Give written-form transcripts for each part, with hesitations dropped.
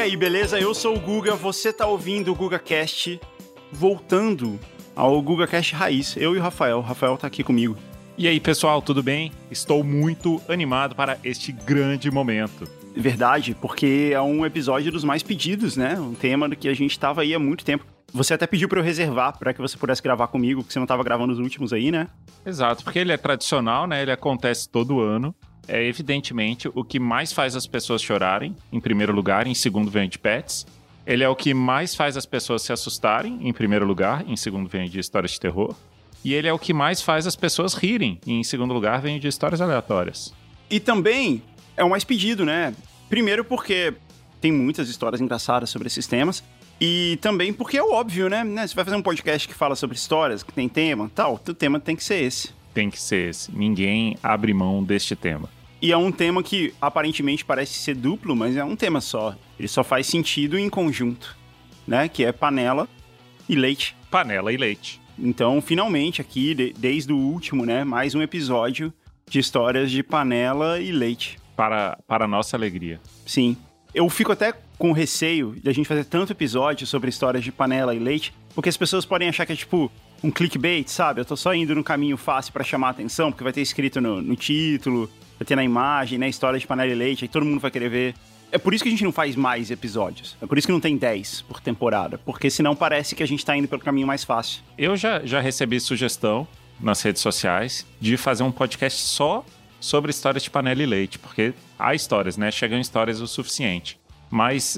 aí, beleza? Eu sou o Guga, você tá ouvindo o GugaCast, voltando ao GugaCast Raiz. Eu e o Rafael. O Rafael tá aqui comigo. E aí, pessoal, tudo bem? Estou muito animado para este grande momento. Verdade, porque é um episódio dos mais pedidos, né? Um tema do que a gente tava aí há muito tempo. Você até pediu pra eu reservar pra que você pudesse gravar comigo, porque você não tava gravando os últimos aí, né? Exato, porque ele é tradicional, né? Ele acontece todo ano. É evidentemente o que mais faz as pessoas chorarem, em primeiro lugar, em segundo vem de Pets. Ele é o que mais faz as pessoas se assustarem, em primeiro lugar, em segundo vem de histórias de terror. E ele é o que mais faz as pessoas rirem, e em segundo lugar vem de histórias aleatórias. E também é o mais pedido, né? Primeiro porque tem muitas histórias engraçadas sobre esses temas. E também porque é o óbvio, né? Você vai fazer um podcast que fala sobre histórias, que tem tema, tal, o tema tem que ser esse. Tem que ser esse. Ninguém abre mão deste tema. E é um tema que aparentemente parece ser duplo, mas é um tema só. Ele só faz sentido em conjunto, né? Que é panela e leite. Panela e leite. Então, finalmente, aqui, desde o último, né? Mais um episódio de histórias de panela e leite. Para nossa alegria. Sim. Eu fico até com receio de a gente fazer tanto episódio sobre histórias de panela e leite, porque as pessoas podem achar que é tipo um clickbait, sabe? Eu tô só indo no caminho fácil pra chamar a atenção, porque vai ter escrito no título, vai ter na imagem, né? História de panela e leite, aí todo mundo vai querer ver. É por isso que a gente não faz mais episódios. É por isso que não tem 10 por temporada, porque senão parece que a gente tá indo pelo caminho mais fácil. Eu já recebi sugestão nas redes sociais de fazer um podcast só sobre histórias de panela e leite, porque há histórias, né? Chegam histórias o suficiente. Mas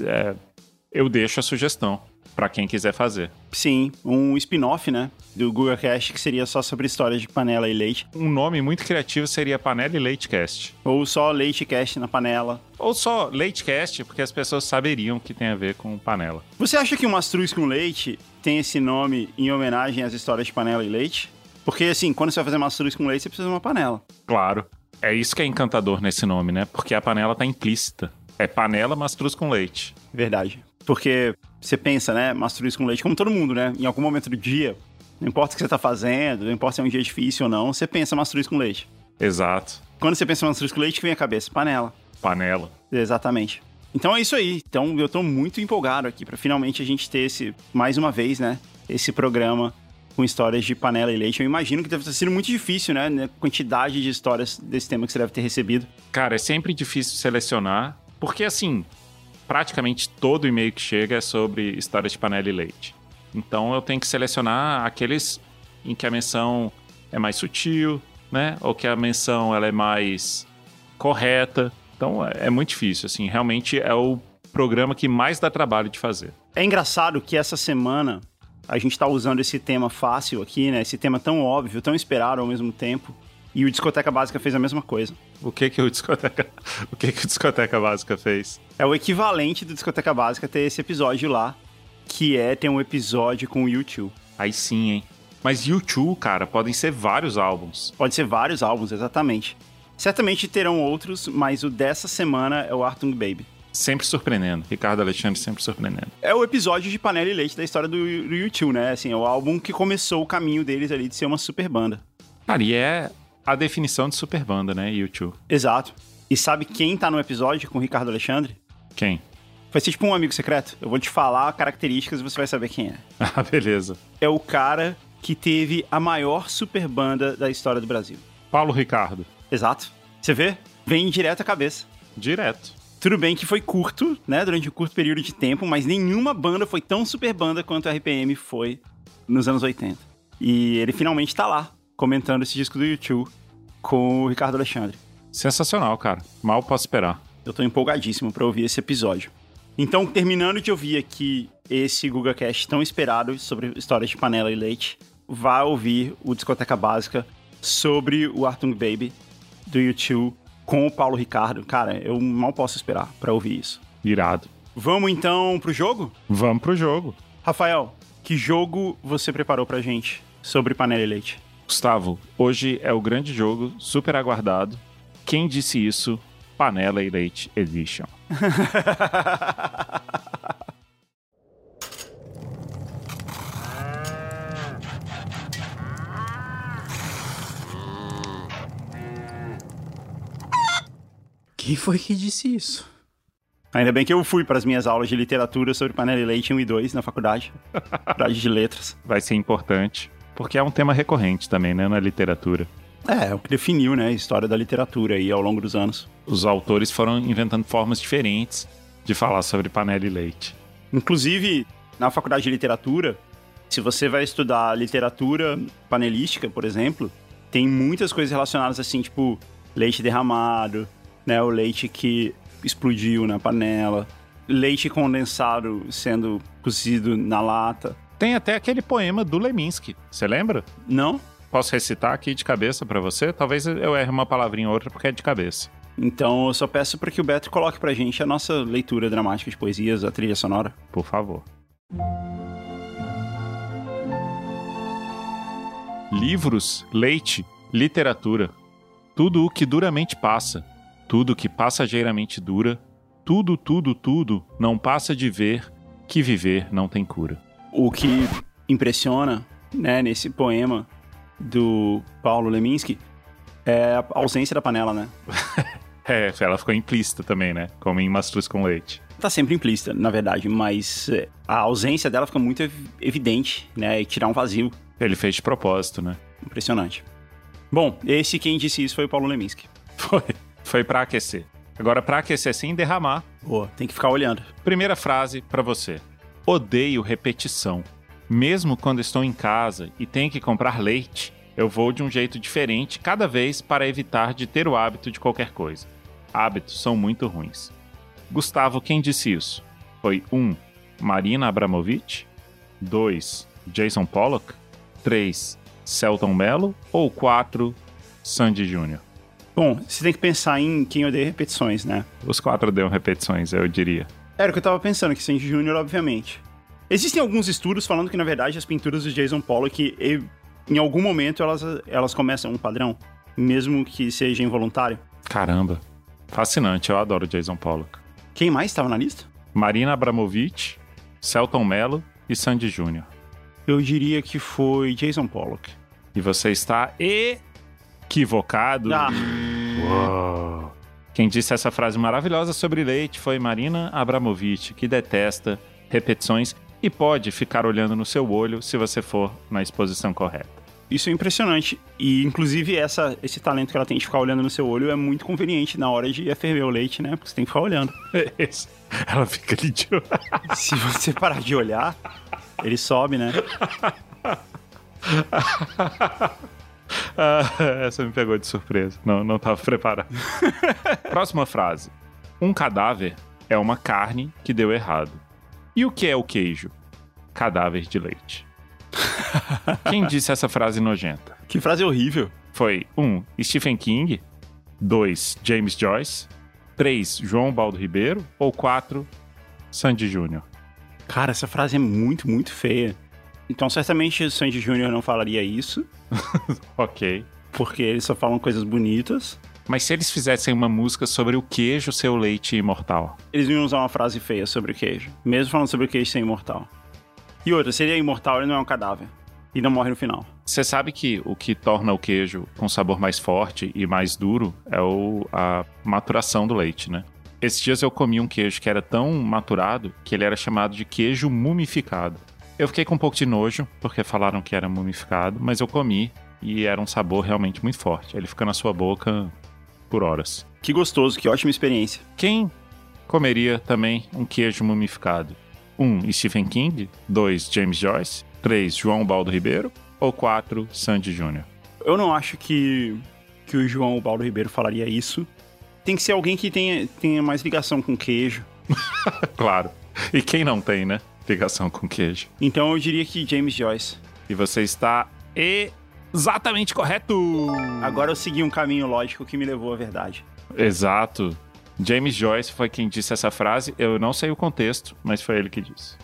eu deixo a sugestão para quem quiser fazer. Sim, um spin-off, né? Do GugaCast, que seria só sobre histórias de panela e leite. Um nome muito criativo seria Panela e Leitecast. Ou só LeiteCast na panela. Ou só Leitecast, porque as pessoas saberiam que tem a ver com panela. Você acha que o Mastruz com Leite tem esse nome em homenagem às histórias de panela e leite? Porque, assim, quando você vai fazer Mastruz com Leite, você precisa de uma panela. Claro. É isso que é encantador nesse nome, né? Porque a panela tá implícita. É panela, mastruz com leite. Verdade. Porque você pensa, né? Mastruz com leite, como todo mundo, né? Em algum momento do dia, não importa o que você tá fazendo, não importa se é um dia difícil ou não, você pensa mastruz com leite. Exato. Quando você pensa mastruz com leite, o que vem à cabeça? Panela. Panela. Exatamente. Então é isso aí. Então eu tô muito empolgado aqui pra finalmente a gente ter mais uma vez, né? Esse programa com histórias de panela e leite. Eu imagino que deve ter sido muito difícil, né? A quantidade de histórias desse tema que você deve ter recebido. Cara, é sempre difícil selecionar, porque assim, praticamente todo e-mail que chega é sobre histórias de panela e leite. Então eu tenho que selecionar aqueles em que a menção é mais sutil, né? Ou que a menção ela é mais correta. Então é muito difícil, assim. Realmente é o programa que mais dá trabalho de fazer. É engraçado que essa semana a gente tá usando esse tema fácil aqui, né? Esse tema tão óbvio, tão esperado ao mesmo tempo. E o Discoteca Básica fez a mesma coisa. O que o Discoteca Básica fez? É o equivalente do Discoteca Básica ter esse episódio lá, que ter um episódio com o U2. Aí sim, hein? Mas U2, cara, podem ser vários álbuns. Pode ser vários álbuns, exatamente. Certamente terão outros, mas o dessa semana é o Achtung Baby. Sempre surpreendendo. Ricardo Alexandre sempre surpreendendo. É o episódio de panela e leite da história do U2, né? Assim, é o álbum que começou o caminho deles ali de ser uma super banda. Cara, e é a definição de super banda, né? U2. Exato. E sabe quem tá no episódio com o Ricardo Alexandre? Quem? Vai ser tipo um amigo secreto. Eu vou te falar características e você vai saber quem é. Ah, beleza. É o cara que teve a maior super banda da história do Brasil. Paulo Ricardo. Exato. Você vê? Vem direto à cabeça. Direto. Tudo bem que foi curto, né? Durante um curto período de tempo, mas nenhuma banda foi tão super banda quanto a RPM foi nos anos 80. E ele finalmente tá lá, comentando esse disco do U2 com o Ricardo Alexandre. Sensacional, cara. Mal posso esperar. Eu tô empolgadíssimo pra ouvir esse episódio. Então, terminando de ouvir aqui esse GugaCast tão esperado sobre histórias de panela e leite, vá ouvir o Discoteca Básica sobre o Achtung Baby do U2 com o Paulo Ricardo. Cara, eu mal posso esperar pra ouvir isso. Irado. Vamos então pro jogo? Vamos pro jogo. Rafael, que jogo você preparou pra gente sobre panela e leite? Gustavo, hoje é o grande jogo, super aguardado. Quem disse isso? Panela e Leite Edition. Quem foi que disse isso? Ainda bem que eu fui para as minhas aulas de literatura sobre panela e leite 1 e 2 na faculdade de letras. Vai ser importante, porque é um tema recorrente também, né, na literatura. É o que definiu, né, a história da literatura aí ao longo dos anos. Os autores foram inventando formas diferentes de falar sobre panela e leite. Inclusive, na faculdade de literatura, se você vai estudar literatura panelística, por exemplo, tem muitas coisas relacionadas assim, tipo leite derramado, né, o leite que explodiu na panela, leite condensado sendo cozido na lata. Tem até aquele poema do Leminski, você lembra? Não? Posso recitar aqui de cabeça pra você? Talvez eu erre uma palavrinha ou outra porque é de cabeça. Então eu só peço para que o Beto coloque pra gente a nossa leitura dramática de poesias, a trilha sonora. Por favor. Livros, leite, literatura. Tudo o que duramente passa, tudo que passageiramente dura, tudo, não passa de ver, que viver não tem cura. O que impressiona, né, nesse poema do Paulo Leminski é a ausência da panela, né? Ela ficou implícita também, né? Como em Mastruz com Leite. Tá sempre implícita, na verdade, mas a ausência dela fica muito evidente, né? E tirar um vazio. Ele fez de propósito, né? Impressionante. Bom, quem disse isso foi o Paulo Leminski. Foi pra aquecer. Agora, pra aquecer sem derramar. Boa, tem que ficar olhando. Primeira frase pra você. Odeio repetição. Mesmo quando estou em casa e tenho que comprar leite, eu vou de um jeito diferente cada vez para evitar de ter o hábito de qualquer coisa. Hábitos são muito ruins. Gustavo, quem disse isso? Foi 1. Marina Abramovic? 2. Jason Pollock? 3. Selton Mello? Ou 4. Sandy Júnior? Bom, você tem que pensar em quem odeia repetições, né? Os 4 odeiam repetições, eu diria. Era o que eu tava pensando, que Sandy Júnior, obviamente. Existem alguns estudos falando que, na verdade, as pinturas do Jason Pollock, em algum momento, elas começam um padrão, mesmo que seja involuntário. Caramba, fascinante, eu adoro Jason Pollock. Quem mais estava na lista? Marina Abramovic, Selton Mello e Sandy Júnior. Eu diria que foi Jason Pollock. E você está equivocado. Uou. Quem disse essa frase maravilhosa sobre leite foi Marina Abramovic, que detesta repetições e pode ficar olhando no seu olho se você for na exposição correta. Isso é impressionante. E, inclusive, esse talento que ela tem de ficar olhando no seu olho é muito conveniente na hora de ferver o leite, né? Porque você tem que ficar olhando. Ela fica ali de olho. Se você parar de olhar, ele sobe, né? Essa me pegou de surpresa. Não estava preparado. Próxima frase. Um cadáver é uma carne que deu errado. E o que é o queijo? Cadáver de leite. Quem disse essa frase nojenta? Que frase horrível. Foi 1. Stephen King. 2. James Joyce. 3. João Baldo Ribeiro. Ou 4. Sandy Júnior. Cara, essa frase é muito, muito feia. Então, certamente, o Sandy Júnior não falaria isso. Ok. Porque eles só falam coisas bonitas. Mas se eles fizessem uma música sobre o queijo ser o leite imortal? Eles iam usar uma frase feia sobre o queijo. Mesmo falando sobre o queijo ser imortal. E outra, se ele é imortal, ele não é um cadáver. E não morre no final. Você sabe que o que torna o queijo com sabor mais forte e mais duro é a maturação do leite, né? Esses dias eu comi um queijo que era tão maturado que ele era chamado de queijo mumificado. Eu fiquei com um pouco de nojo, porque falaram que era mumificado, mas eu comi e era um sabor realmente muito forte. Ele fica na sua boca por horas. Que gostoso, que ótima experiência. Quem comeria também um queijo mumificado? 1. Stephen King. 2. James Joyce. 3. João Baldo Ribeiro. Ou 4. Sandy Júnior. Eu não acho que o João Baldo Ribeiro falaria isso. Tem que ser alguém que tenha mais ligação com queijo. Claro. E quem não tem, né? Ligação com queijo. Então eu diria que James Joyce. E você está exatamente correto! Agora eu segui um caminho lógico que me levou à verdade. Exato. James Joyce foi quem disse essa frase. Eu não sei o contexto, mas foi ele que disse.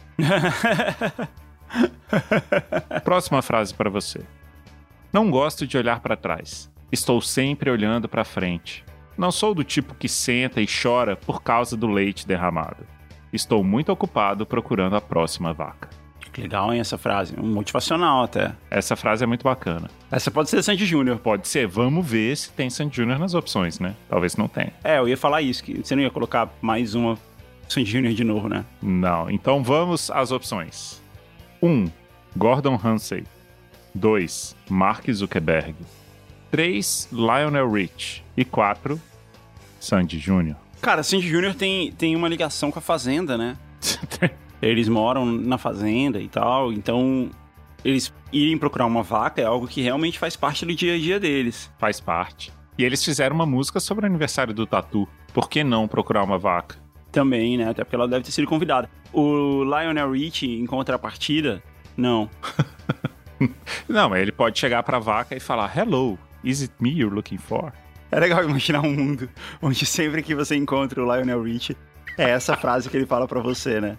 Próxima frase para você. Não gosto de olhar para trás. Estou sempre olhando para frente. Não sou do tipo que senta e chora por causa do leite derramado. Estou muito ocupado procurando a próxima vaca. Que legal, hein, essa frase. Um motivacional até. Essa frase é muito bacana. Essa pode ser Sandy Júnior. Pode ser. Vamos ver se tem Sandy Júnior nas opções, né? Talvez não tenha. Eu ia falar isso, que você não ia colocar mais uma Sandy Júnior de novo, né? Não. Então vamos às opções. 1. Gordon Ramsay. 2. Mark Zuckerberg. 3. Lionel Rich. E 4. Sandy Júnior. Cara, Sandy Júnior tem uma ligação com a Fazenda, né? Eles moram na Fazenda e tal, então eles irem procurar uma vaca é algo que realmente faz parte do dia a dia deles. Faz parte. E eles fizeram uma música sobre o aniversário do Tatu. Por que não procurar uma vaca? Também, né? Até porque ela deve ter sido convidada. O Lionel Richie, em contrapartida, não. Não, mas ele pode chegar pra vaca e falar: Hello, is it me you're looking for? É legal imaginar um mundo onde sempre que você encontra o Lionel Richie, é essa frase que ele fala pra você, né?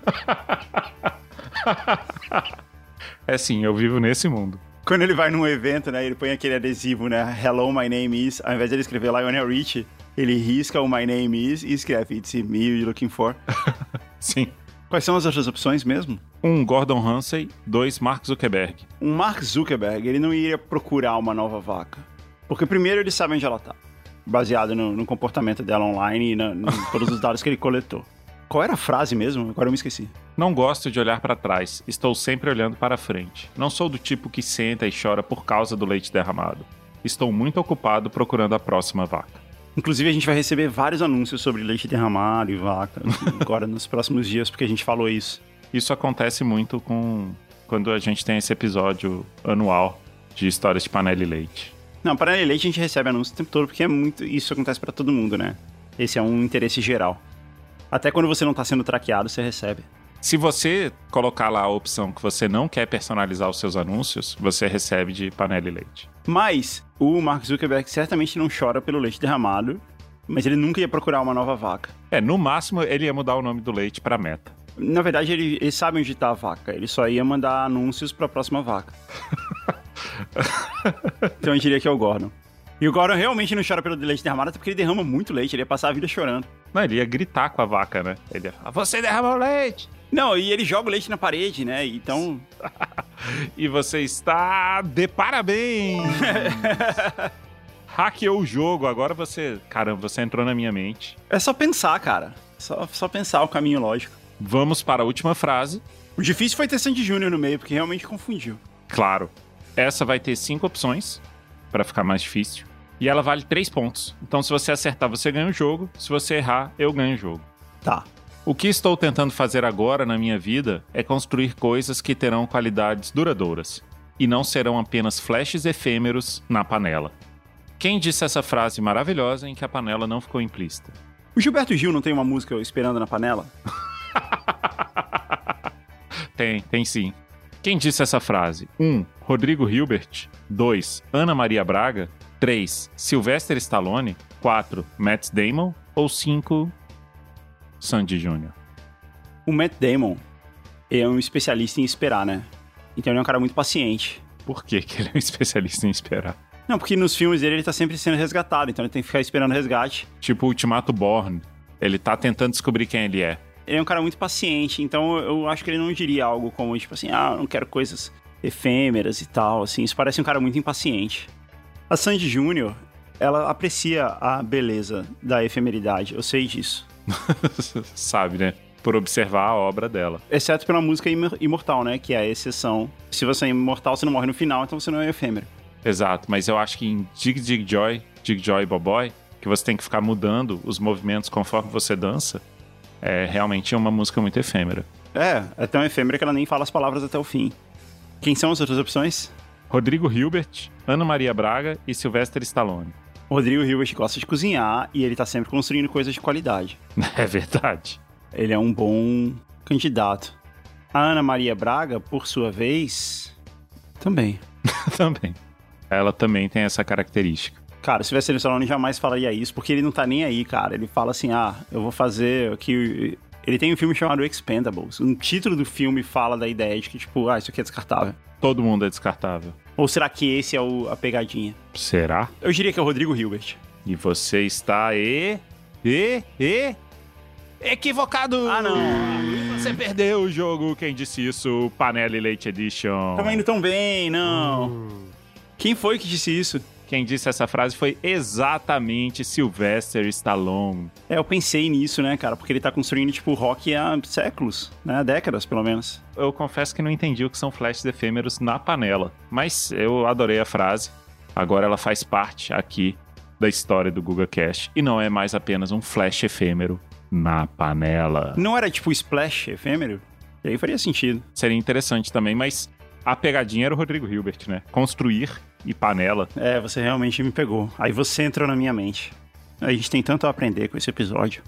É sim, eu vivo nesse mundo. Quando ele vai num evento, né, ele põe aquele adesivo, né, Hello, my name is, ao invés de ele escrever Lionel Richie, ele risca o my name is e escreve It's me you're looking for. Sim. Quais são as outras opções mesmo? 1. Gordon Ramsay. 2. Mark Zuckerberg. O Mark Zuckerberg, ele não iria procurar uma nova vaca. Porque primeiro ele sabe onde ela tá, baseado no comportamento dela online e em todos os dados que ele coletou. Qual era a frase mesmo? Agora eu me esqueci. Não gosto de olhar para trás. Estou sempre olhando para frente. Não sou do tipo que senta e chora por causa do leite derramado. Estou muito ocupado procurando a próxima vaca. Inclusive, a gente vai receber vários anúncios sobre leite derramado e vaca agora nos próximos dias, porque a gente falou isso. Isso acontece muito quando a gente tem esse episódio anual de histórias de panela e leite. Não, panela e leite a gente recebe anúncios o tempo todo, porque isso acontece pra todo mundo, né? Esse é um interesse geral. Até quando você não tá sendo traqueado, você recebe. Se você colocar lá a opção que você não quer personalizar os seus anúncios, você recebe de panela e leite. Mas o Mark Zuckerberg certamente não chora pelo leite derramado, mas ele nunca ia procurar uma nova vaca. No máximo ele ia mudar o nome do leite pra Meta. Na verdade, ele sabe onde tá a vaca, ele só ia mandar anúncios pra próxima vaca. Então eu diria que é o Gordon. E o Gordon realmente não chora pelo leite derramado, até porque ele derrama muito leite, ele ia passar a vida chorando. Não, ele ia gritar com a vaca, né? Ele ia falar: você derramou leite! Não, e ele joga o leite na parede, né? Então... E você está de parabéns! Hackeou o jogo, agora você... Caramba, você entrou na minha mente. É só pensar, cara. Só pensar o caminho lógico. Vamos para a última frase. O difícil foi ter Sandy Júnior no meio, porque realmente confundiu. Claro. Essa vai ter 5 opções, para ficar mais difícil. E ela vale 3 pontos. Então, se você acertar, você ganha o jogo. Se você errar, eu ganho o jogo. Tá. O que estou tentando fazer agora na minha vida é construir coisas que terão qualidades duradouras e não serão apenas flashes efêmeros na panela. Quem disse essa frase maravilhosa em que a panela não ficou implícita? O Gilberto Gil não tem uma música Esperando na Panela? Tem sim. Quem disse essa frase? 1. Rodrigo Hilbert. 2. Ana Maria Braga. 3. Sylvester Stallone. 4. Matt Damon. Ou 5... Sandy Júnior. O Matt Damon é um especialista em esperar, né? Então ele é um cara muito paciente. Por que ele é um especialista em esperar? Não, porque nos filmes dele ele tá sempre sendo resgatado, então ele tem que ficar esperando o resgate. Tipo o Ultimato Born. Ele tá tentando descobrir quem ele é. Ele é um cara muito paciente, então eu acho que ele não diria algo como, tipo assim, eu não quero coisas efêmeras e tal, assim. Isso parece um cara muito impaciente. A Sandy Júnior, ela aprecia a beleza da efemeridade, eu sei disso. Sabe, né? Por observar a obra dela. Exceto pela música imortal, né? Que é a exceção. Se você é imortal, você não morre no final, então você não é efêmero. Exato, mas eu acho que em Dig Dig Joy Boboy, que você tem que ficar mudando os movimentos conforme você dança, é realmente uma música muito efêmera. É tão efêmera que ela nem fala as palavras até o fim. Quem são as outras opções? Rodrigo Hilbert, Ana Maria Braga e Sylvester Stallone. O Rodrigo Hilbert gosta de cozinhar e ele tá sempre construindo coisas de qualidade. É verdade. Ele é um bom candidato. A Ana Maria Braga, por sua vez, também. Também. Ela também tem essa característica. Cara, o Sylvester Stallone jamais falaria isso, porque ele não tá nem aí, cara. Ele fala assim, eu vou fazer aqui... Ele tem um filme chamado Expendables. O título do filme fala da ideia de que, tipo, isso aqui é descartável. Todo mundo é descartável. Ou será que esse é a pegadinha? Será? Eu diria que é o Rodrigo Hilbert. E você está equivocado! Não! Você perdeu o jogo. Quem disse isso? Panela e Leite Edition. Tava indo tão bem, não. Quem foi que disse isso? Quem disse essa frase foi exatamente Sylvester Stallone. Eu pensei nisso, né, cara? Porque ele tá construindo, tipo, rock há séculos, né? Há décadas, pelo menos. Eu confesso que não entendi o que são flashes efêmeros na panela, mas eu adorei a frase. Agora ela faz parte aqui da história do GugaCast e não é mais apenas um flash efêmero na panela. Não era, tipo, splash efêmero? E aí faria sentido. Seria interessante também, mas a pegadinha era o Rodrigo Hilbert, né? Construir e panela. Você realmente me pegou. Aí você entrou na minha mente. A gente tem tanto a aprender com esse episódio.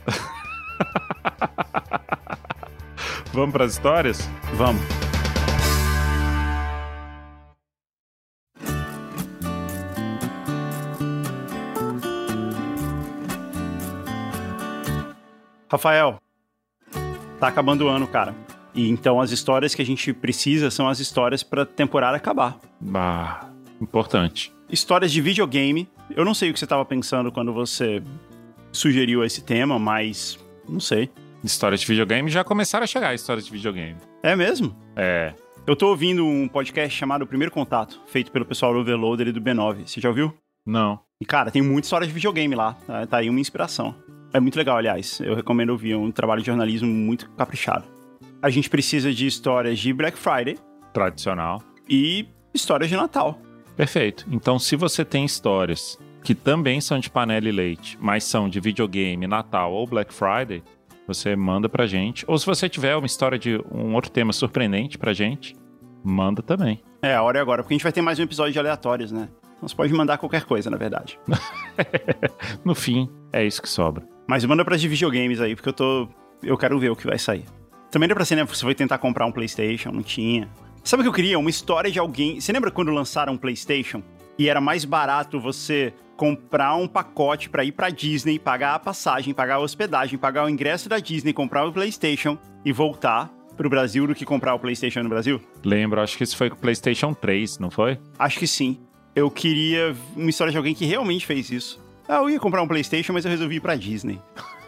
Vamos pras histórias? Vamos. Rafael, tá acabando o ano, cara. E então as histórias que a gente precisa são as histórias pra temporada acabar. Importante. Histórias de videogame. Eu não sei o que você tava pensando quando você sugeriu esse tema, mas não sei. Histórias de videogame já começaram a chegar, histórias de videogame. É mesmo? É. Eu tô ouvindo um podcast chamado O Primeiro Contato, feito pelo pessoal do Overloader e do B9. Você já ouviu? Não. E, cara, tem muita história de videogame lá. Tá aí uma inspiração. É muito legal, aliás. Eu recomendo ouvir. É um trabalho de jornalismo muito caprichado. A gente precisa de histórias de Black Friday. Tradicional. E histórias de Natal. Perfeito. Então, se você tem histórias que também são de panela e leite, mas são de videogame, Natal ou Black Friday, você manda pra gente. Ou se você tiver uma história de um outro tema surpreendente pra gente, manda também. A hora é agora, porque a gente vai ter mais um episódio de aleatórios, né? Então você pode mandar qualquer coisa, na verdade. No fim, é isso que sobra. Mas manda pras de videogames aí, porque eu quero ver o que vai sair. Também dá pra ser, né? Você foi tentar comprar um PlayStation, não tinha. Sabe o que eu queria? Uma história de alguém... Você lembra quando lançaram um PlayStation? E era mais barato você comprar um pacote pra ir pra Disney, pagar a passagem, pagar a hospedagem, pagar o ingresso da Disney, comprar o PlayStation e voltar pro Brasil do que comprar o PlayStation no Brasil? Lembro, acho que isso foi com o PlayStation 3, não foi? Acho que sim. Eu queria uma história de alguém que realmente fez isso. Eu ia comprar um PlayStation, mas eu resolvi ir pra Disney.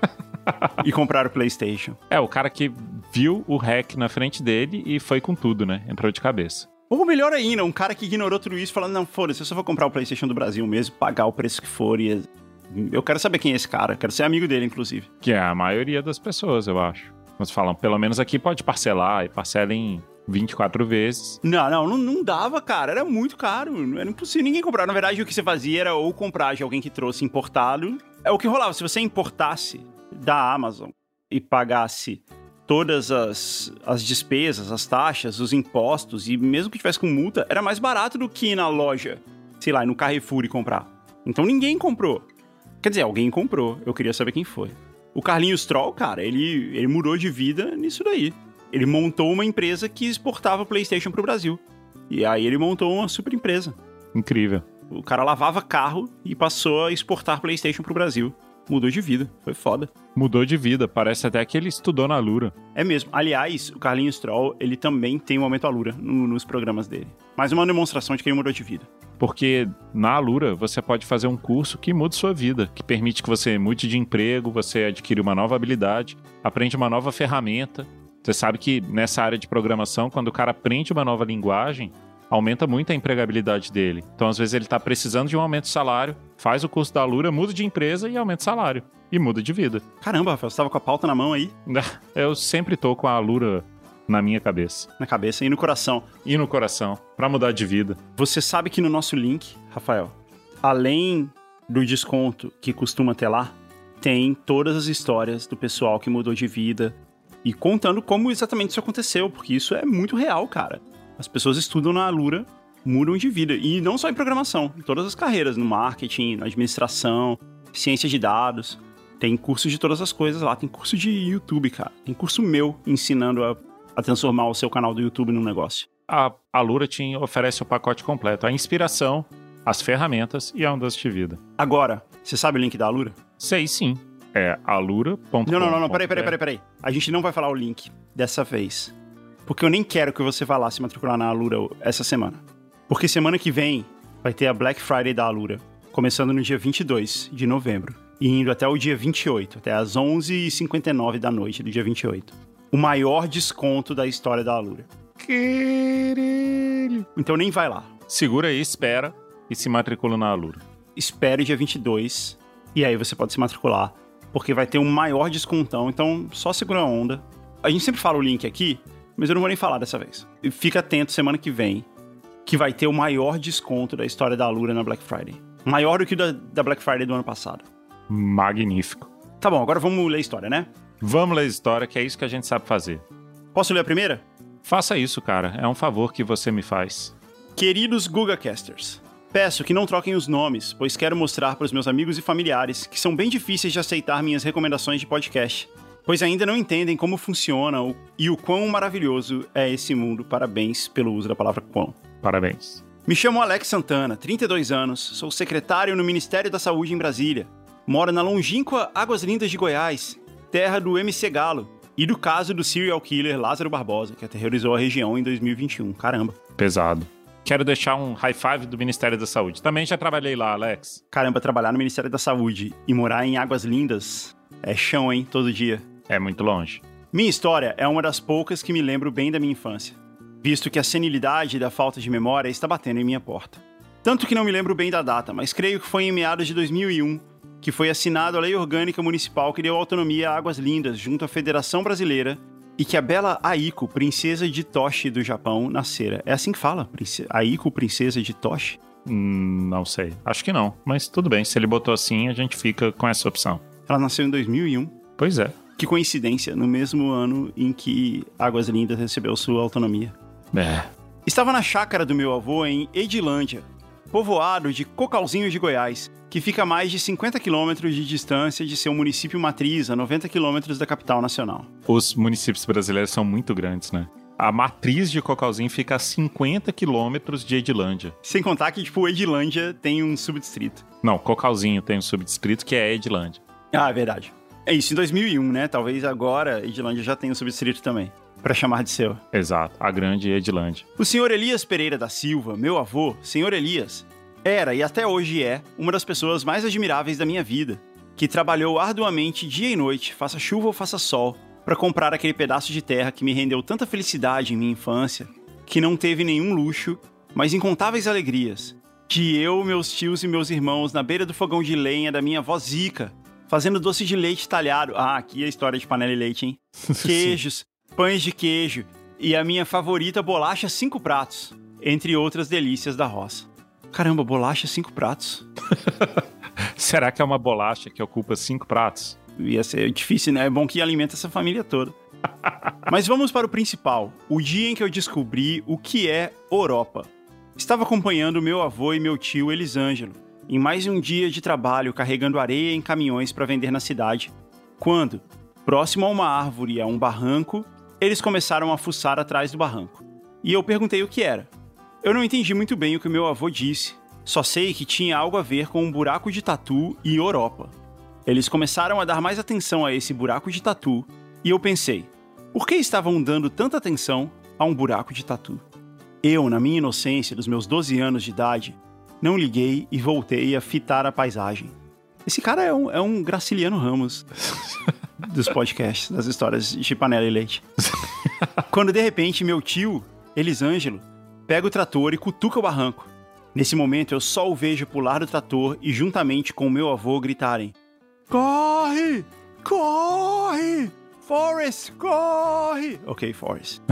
E comprar o PlayStation. O cara que viu o hack na frente dele e foi com tudo, né? Entrou de cabeça. Ou melhor ainda, um cara que ignorou tudo isso falando, não, foda-se, eu só vou comprar o PlayStation do Brasil mesmo, pagar o preço que for e... Eu quero saber quem é esse cara, quero ser amigo dele, inclusive. Que é a maioria das pessoas, eu acho. Mas falam, pelo menos aqui pode parcelar, e parcela em 24 vezes. Não dava, cara, era muito caro, era impossível ninguém comprar. Na verdade, o que você fazia era ou comprar de alguém que trouxe importado. É o que rolava, se você importasse da Amazon e pagasse todas as despesas, as taxas, os impostos, e mesmo que tivesse com multa, era mais barato do que ir na loja, sei lá, no Carrefour e comprar. Então ninguém comprou. Quer dizer, alguém comprou, eu queria saber quem foi. O Carlinhos Troll, cara, ele mudou de vida nisso daí. Ele montou uma empresa que exportava o PlayStation pro Brasil. E aí ele montou uma super empresa. Incrível. O cara lavava carro e passou a exportar PlayStation pro Brasil. Mudou de vida, foi foda. Mudou de vida, parece até que ele estudou na Alura. É mesmo. Aliás, o Carlinhos Troll, ele também tem um momento Alura nos programas dele. Mais uma demonstração de que ele mudou de vida. Porque na Alura você pode fazer um curso que mude sua vida, que permite que você mude de emprego, você adquire uma nova habilidade, aprende uma nova ferramenta. Você sabe que nessa área de programação, quando o cara aprende uma nova linguagem, aumenta muito a empregabilidade dele. Então, às vezes, ele está precisando de um aumento de salário, faz o curso da Alura, muda de empresa e aumenta o salário. E muda de vida. Caramba, Rafael, você tava com a pauta na mão aí? Eu sempre tô com a Alura na minha cabeça. Na cabeça e no coração. E no coração, pra mudar de vida. Você sabe que no nosso link, Rafael, além do desconto que costuma ter lá, tem todas as histórias do pessoal que mudou de vida e contando como exatamente isso aconteceu, porque isso é muito real, cara. As pessoas estudam na Alura, mudam de vida. E não só em programação, em todas as carreiras, no marketing, na administração, ciência de dados. Tem cursos de todas as coisas lá. Tem curso de YouTube, cara. Tem curso meu ensinando a transformar o seu canal do YouTube num negócio. A Alura te oferece o pacote completo. A inspiração, as ferramentas e a mudança de vida. Agora, você sabe o link da Alura? Sei sim. É alura.com. Não. Peraí. A gente não vai falar o link dessa vez. Porque eu nem quero que você vá lá se matricular na Alura essa semana. Porque semana que vem vai ter a Black Friday da Alura, começando no dia 22 de novembro e indo até o dia 28, até as 11h59 da noite do dia 28. O maior desconto da história da Alura. Querido. Então nem vai lá. Segura aí, espera. e se matricula na Alura. Espere dia 22 e aí você pode se matricular, porque vai ter um maior descontão, então só segura a onda. A gente sempre fala o link aqui, mas eu não vou nem falar dessa vez. E fica atento semana que vem, que vai ter o maior desconto da história da Alura na Black Friday. Maior do que o da Black Friday do ano passado. Magnífico. Tá bom, agora vamos ler a história, né? Vamos ler a história, que é isso que a gente sabe fazer. Posso ler a primeira? Faça isso, cara. É um favor que você me faz. Queridos GugaCasters, peço que não troquem os nomes, pois quero mostrar para os meus amigos e familiares que são bem difíceis de aceitar minhas recomendações de podcast, pois ainda não entendem como funciona e o quão maravilhoso é esse mundo. Parabéns pelo uso da palavra quão. Parabéns. Me chamo Alex Santana, 32 anos, sou secretário no Ministério da Saúde em Brasília. Moro na longínqua Águas Lindas de Goiás, terra do MC Galo, e do caso do serial killer Lázaro Barbosa, que aterrorizou a região em 2021. Caramba. Pesado. Quero deixar um high five do Ministério da Saúde. Também já trabalhei lá, Alex. Caramba, trabalhar no Ministério da Saúde e morar em Águas Lindas é chão, hein, todo dia. É muito longe. Minha história é uma das poucas que me lembro bem da minha infância, visto que a senilidade da falta de memória está batendo em minha porta. Tanto que não me lembro bem da data, mas creio que foi em meados de 2001 que foi assinada a Lei Orgânica Municipal que deu autonomia a Águas Lindas junto à Federação Brasileira e que a bela Aiko, princesa de Toshi do Japão, nascera. É assim que fala? Aiko, princesa de Toshi? Não sei. Acho que não, mas tudo bem. Se ele botou assim, a gente fica com essa opção. Ela nasceu em 2001. Pois é. Que coincidência, no mesmo ano em que Águas Lindas recebeu sua autonomia. Estava na chácara do meu avô em Edilândia, povoado de Cocalzinho de Goiás, que fica a mais de 50 quilômetros de distância de seu município matriz, a 90 quilômetros da capital nacional. Os municípios brasileiros são muito grandes, né? A matriz de Cocalzinho fica a 50 quilômetros de Edilândia. Sem contar que, tipo, Edilândia tem um subdistrito. Não, Cocalzinho tem um subdistrito que é Edilândia. Ah, é verdade. É isso, em 2001, né? Talvez agora Edilândia já tenha um subdistrito também, para chamar de seu. Exato, a grande Edilândia. O senhor Elias Pereira da Silva, meu avô, senhor Elias, era e até hoje é uma das pessoas mais admiráveis da minha vida, que trabalhou arduamente dia e noite, faça chuva ou faça sol, para comprar aquele pedaço de terra que me rendeu tanta felicidade em minha infância, que não teve nenhum luxo, mas incontáveis alegrias. De eu, meus tios e meus irmãos na beira do fogão de lenha da minha avó Zica, fazendo doce de leite talhado. Ah, aqui é a história de panela e leite, hein? Queijos, pães de queijo e a minha favorita bolacha 5 pratos, entre outras delícias da roça. Caramba, bolacha 5 pratos. Será que é uma bolacha que ocupa 5 pratos? Ia ser difícil, né? É bom que alimenta essa família toda. Mas vamos para o principal. O dia em que eu descobri o que é Europa. Estava acompanhando meu avô e meu tio Elisângelo em mais um dia de trabalho carregando areia em caminhões para vender na cidade, quando, próximo a uma árvore e a um barranco, eles começaram a fuçar atrás do barranco. E eu perguntei o que era. Eu não entendi muito bem o que meu avô disse, só sei que tinha algo a ver com um buraco de tatu e Europa. Eles começaram a dar mais atenção a esse buraco de tatu, e eu pensei, por que estavam dando tanta atenção a um buraco de tatu? Eu, na minha inocência dos meus 12 anos de idade, não liguei e voltei a fitar a paisagem. Esse cara é um Graciliano Ramos dos podcasts, das histórias de panela e leite. Quando de repente meu tio, Elisângelo, pega o trator e cutuca o barranco. Nesse momento eu só o vejo pular do trator e juntamente com meu avô gritarem: corre! Corre! Forrest, corre! Ok, Forrest.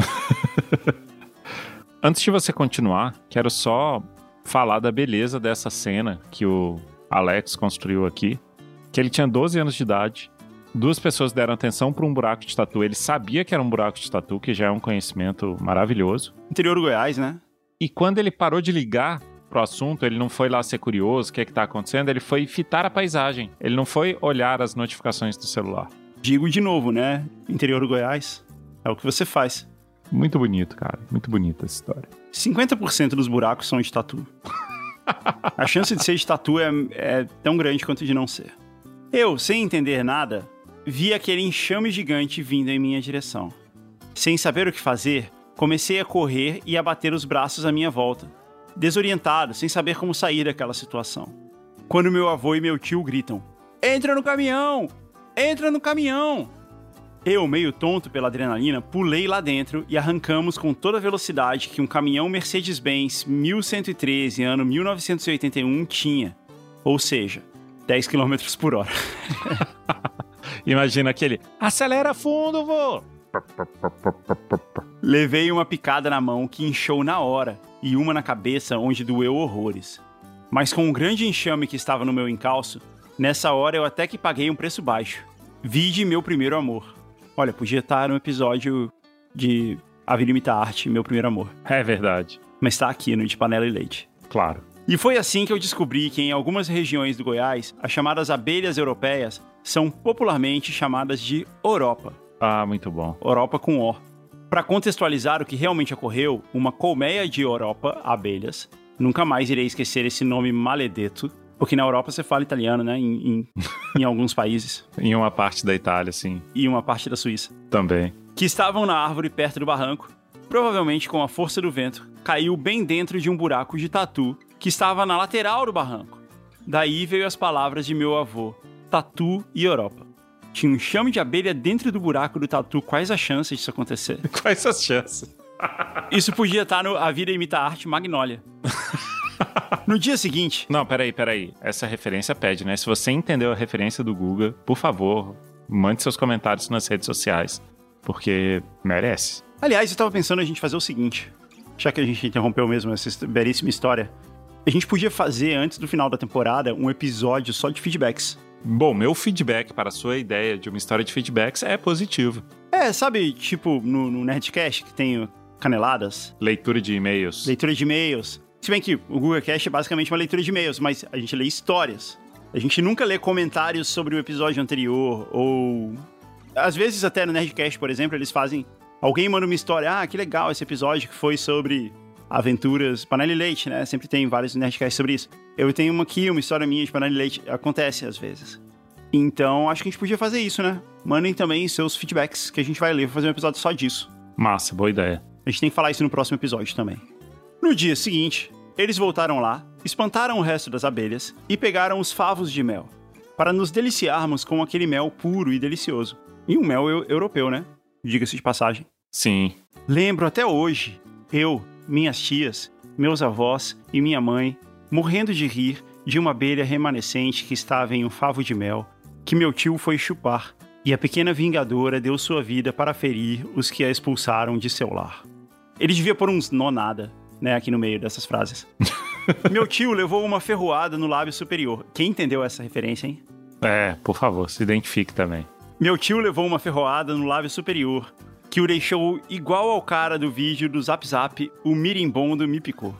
Antes de você continuar, quero só falar da beleza dessa cena que o Alex construiu aqui. Que ele tinha 12 anos de idade, 2 pessoas deram atenção para um buraco de tatu. Ele sabia que era um buraco de tatu, que já é um conhecimento maravilhoso. Interior do Goiás, né? E quando ele parou de ligar pro assunto, ele não foi lá ser curioso, o que é que tá acontecendo, ele foi fitar a paisagem. Ele não foi olhar as notificações do celular. Digo de novo, né? Interior do Goiás é o que você faz. Muito bonito, cara. Muito bonita essa história. 50% dos buracos são de tatu. A chance de ser de tatu é tão grande quanto de não ser. Eu, sem entender nada, vi aquele enxame gigante vindo em minha direção. Sem saber o que fazer, comecei a correr e a bater os braços à minha volta, desorientado, sem saber como sair daquela situação. Quando meu avô e meu tio gritam: entra no caminhão! Entra no caminhão! Eu, meio tonto pela adrenalina, pulei lá dentro e arrancamos com toda a velocidade que um caminhão Mercedes-Benz 1113, ano 1981, tinha. Ou seja, 10 km por hora. Imagina aquele, acelera fundo, vô! Levei uma picada na mão que inchou na hora e uma na cabeça onde doeu horrores. Mas com o grande enxame que estava no meu encalço, nessa hora eu até que paguei um preço baixo. Vide meu primeiro amor. Olha, podia estar no episódio de A Vida Imita a Arte, Meu Primeiro Amor. É verdade. Mas tá aqui no De Panela e Leite. Claro. E foi assim que eu descobri que em algumas regiões do Goiás, as chamadas abelhas europeias são popularmente chamadas de oropa. Ah, muito bom. Oropa com O. Para contextualizar o que realmente ocorreu, uma colmeia de oropa, abelhas, nunca mais irei esquecer esse nome maledeto, porque na Europa você fala italiano, né? Em alguns países. Em uma parte da Itália, sim. E uma parte da Suíça. Também. Que estavam na árvore perto do barranco, provavelmente com a força do vento, caiu bem dentro de um buraco de tatu que estava na lateral do barranco. Daí veio as palavras de meu avô, tatu e Europa. Tinha um chame de abelha dentro do buraco do tatu. Quais as chances disso acontecer? Quais as chances? Isso podia estar no A Vida Imita a Arte Magnólia. No dia seguinte... Não, peraí. Essa referência pede, né? Se você entendeu a referência do Guga, por favor, mande seus comentários nas redes sociais, porque merece. Aliás, eu tava pensando a gente fazer o seguinte, já que a gente interrompeu mesmo essa belíssima história, a gente podia fazer, antes do final da temporada, um episódio só de feedbacks. Bom, meu feedback para a sua ideia de uma história de feedbacks é positivo. É, sabe, tipo, no Nerdcast, que tem caneladas? Leitura de e-mails. Leitura de e-mails. Se bem que o Google Cast é basicamente uma leitura de e-mails, mas a gente lê histórias. A gente nunca lê comentários sobre o episódio anterior, ou... Às vezes até no Nerdcast, por exemplo, eles fazem... Alguém manda uma história, que legal esse episódio que foi sobre aventuras Panela e Leite, né? Sempre tem vários Nerdcasts sobre isso. Eu tenho uma história minha de Panela e Leite. Acontece às vezes. Então, acho que a gente podia fazer isso, né? Mandem também seus feedbacks, que a gente vai ler. Vou fazer um episódio só disso. Massa, boa ideia. A gente tem que falar isso no próximo episódio também. No dia seguinte, eles voltaram lá, espantaram o resto das abelhas e pegaram os favos de mel, para nos deliciarmos com aquele mel puro e delicioso. E um mel europeu, né? Diga-se de passagem. Sim. Lembro até hoje, eu, minhas tias, meus avós e minha mãe, morrendo de rir de uma abelha remanescente que estava em um favo de mel, que meu tio foi chupar, e a pequena vingadora deu sua vida para ferir os que a expulsaram de seu lar. Ele devia pôr uns nó nada, né, aqui no meio dessas frases. Meu tio levou uma ferroada no lábio superior. Quem entendeu essa referência, hein? É, por favor, se identifique também. Meu tio levou uma ferroada no lábio superior, que o deixou igual ao cara do vídeo do Zap Zap, o mirimbondo me picou.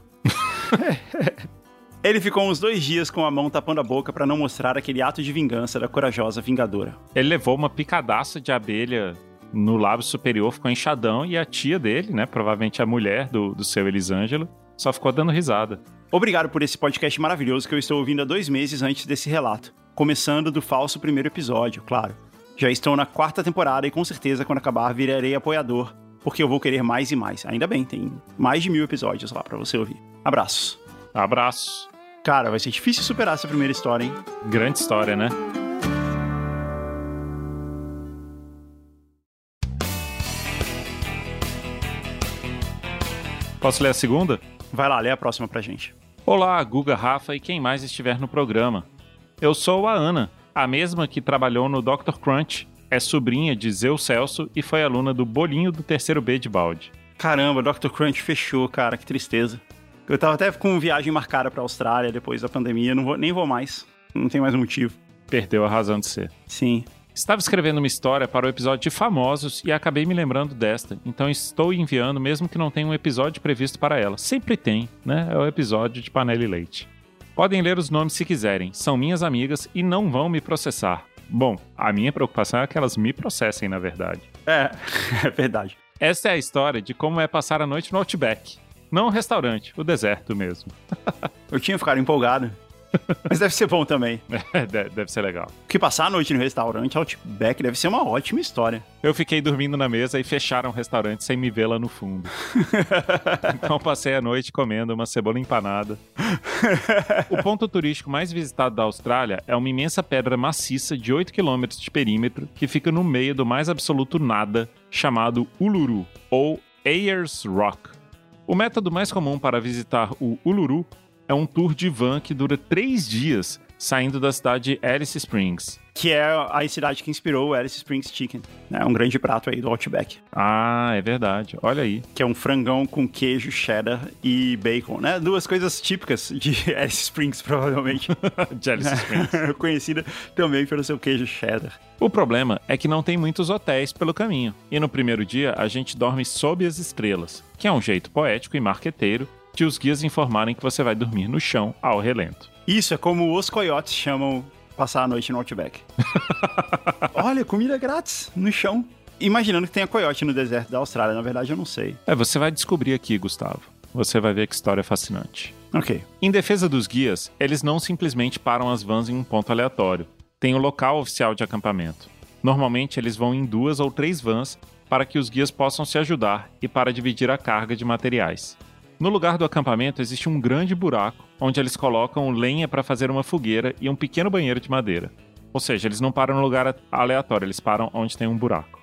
Ele ficou uns 2 dias com a mão tapando a boca pra não mostrar aquele ato de vingança da corajosa vingadora. Ele levou uma picadaça de abelha no lábio superior, ficou inchadão, e a tia dele, né, provavelmente a mulher do seu Elisângelo, só ficou dando risada. Obrigado por esse podcast maravilhoso que eu estou ouvindo há 2 meses antes desse relato. Começando do falso primeiro episódio, claro. Já estou na 4ª temporada e com certeza quando acabar virarei apoiador, porque eu vou querer mais e mais. Ainda bem, tem mais de 1000 episódios lá pra você ouvir. Abraços. Abraço. Cara, vai ser difícil superar essa primeira história, hein? Grande história, né? Posso ler a segunda? Vai lá, lê a próxima pra gente. Olá, Guga, Rafa e quem mais estiver no programa. Eu sou a Ana, a mesma que trabalhou no Dr. Crunch, é sobrinha de Zeu Celso e foi aluna do Bolinho do 3º B de balde. Caramba, Dr. Crunch fechou, cara, que tristeza. Eu tava até com viagem marcada pra Austrália depois da pandemia, nem vou mais. Não tem mais motivo. Perdeu a razão de ser. Sim. Estava escrevendo uma história para o episódio de Famosos e acabei me lembrando desta, então estou enviando mesmo que não tenha um episódio previsto para ela. Sempre tem, né? É o episódio de Panela e Leite. Podem ler os nomes se quiserem, são minhas amigas e não vão me processar. Bom, a minha preocupação é que elas me processem, na verdade. É verdade. Esta é a história de como é passar a noite no Outback. Não o restaurante, o deserto mesmo. Eu tinha ficado empolgado. Mas deve ser bom também. Deve ser legal. Porque passar a noite no restaurante Outback deve ser uma ótima história. Eu fiquei dormindo na mesa e fecharam o restaurante sem me ver lá no fundo. Então passei a noite comendo uma cebola empanada. O ponto turístico mais visitado da Austrália é uma imensa pedra maciça de 8 km de perímetro que fica no meio do mais absoluto nada, chamado Uluru, ou Ayers Rock. O método mais comum para visitar o Uluru é um tour de van que dura 3 dias, saindo da cidade de Alice Springs. Que é a cidade que inspirou o Alice Springs Chicken, né? Um grande prato aí do Outback. Ah, é verdade. Olha aí. Que é um frangão com queijo, cheddar e bacon, né? 2 coisas típicas de Alice Springs, provavelmente. De Alice Springs. Conhecida também pelo seu queijo cheddar. O problema é que não tem muitos hotéis pelo caminho. E no primeiro dia, a gente dorme sob as estrelas, que é um jeito poético e marqueteiro de os guias informarem que você vai dormir no chão ao relento. Isso, é como os coiotes chamam passar a noite no Outback. Olha, comida grátis no chão. Imaginando que tenha coiote no deserto da Austrália, na verdade eu não sei. Você vai descobrir aqui, Gustavo. Você vai ver que história fascinante. Ok. Em defesa dos guias, eles não simplesmente param as vans em um ponto aleatório. Tem um local oficial de acampamento. Normalmente eles vão em 2 ou 3 vans para que os guias possam se ajudar e para dividir a carga de materiais. No lugar do acampamento existe um grande buraco, onde eles colocam lenha para fazer uma fogueira e um pequeno banheiro de madeira. Ou seja, eles não param no lugar aleatório, eles param onde tem um buraco.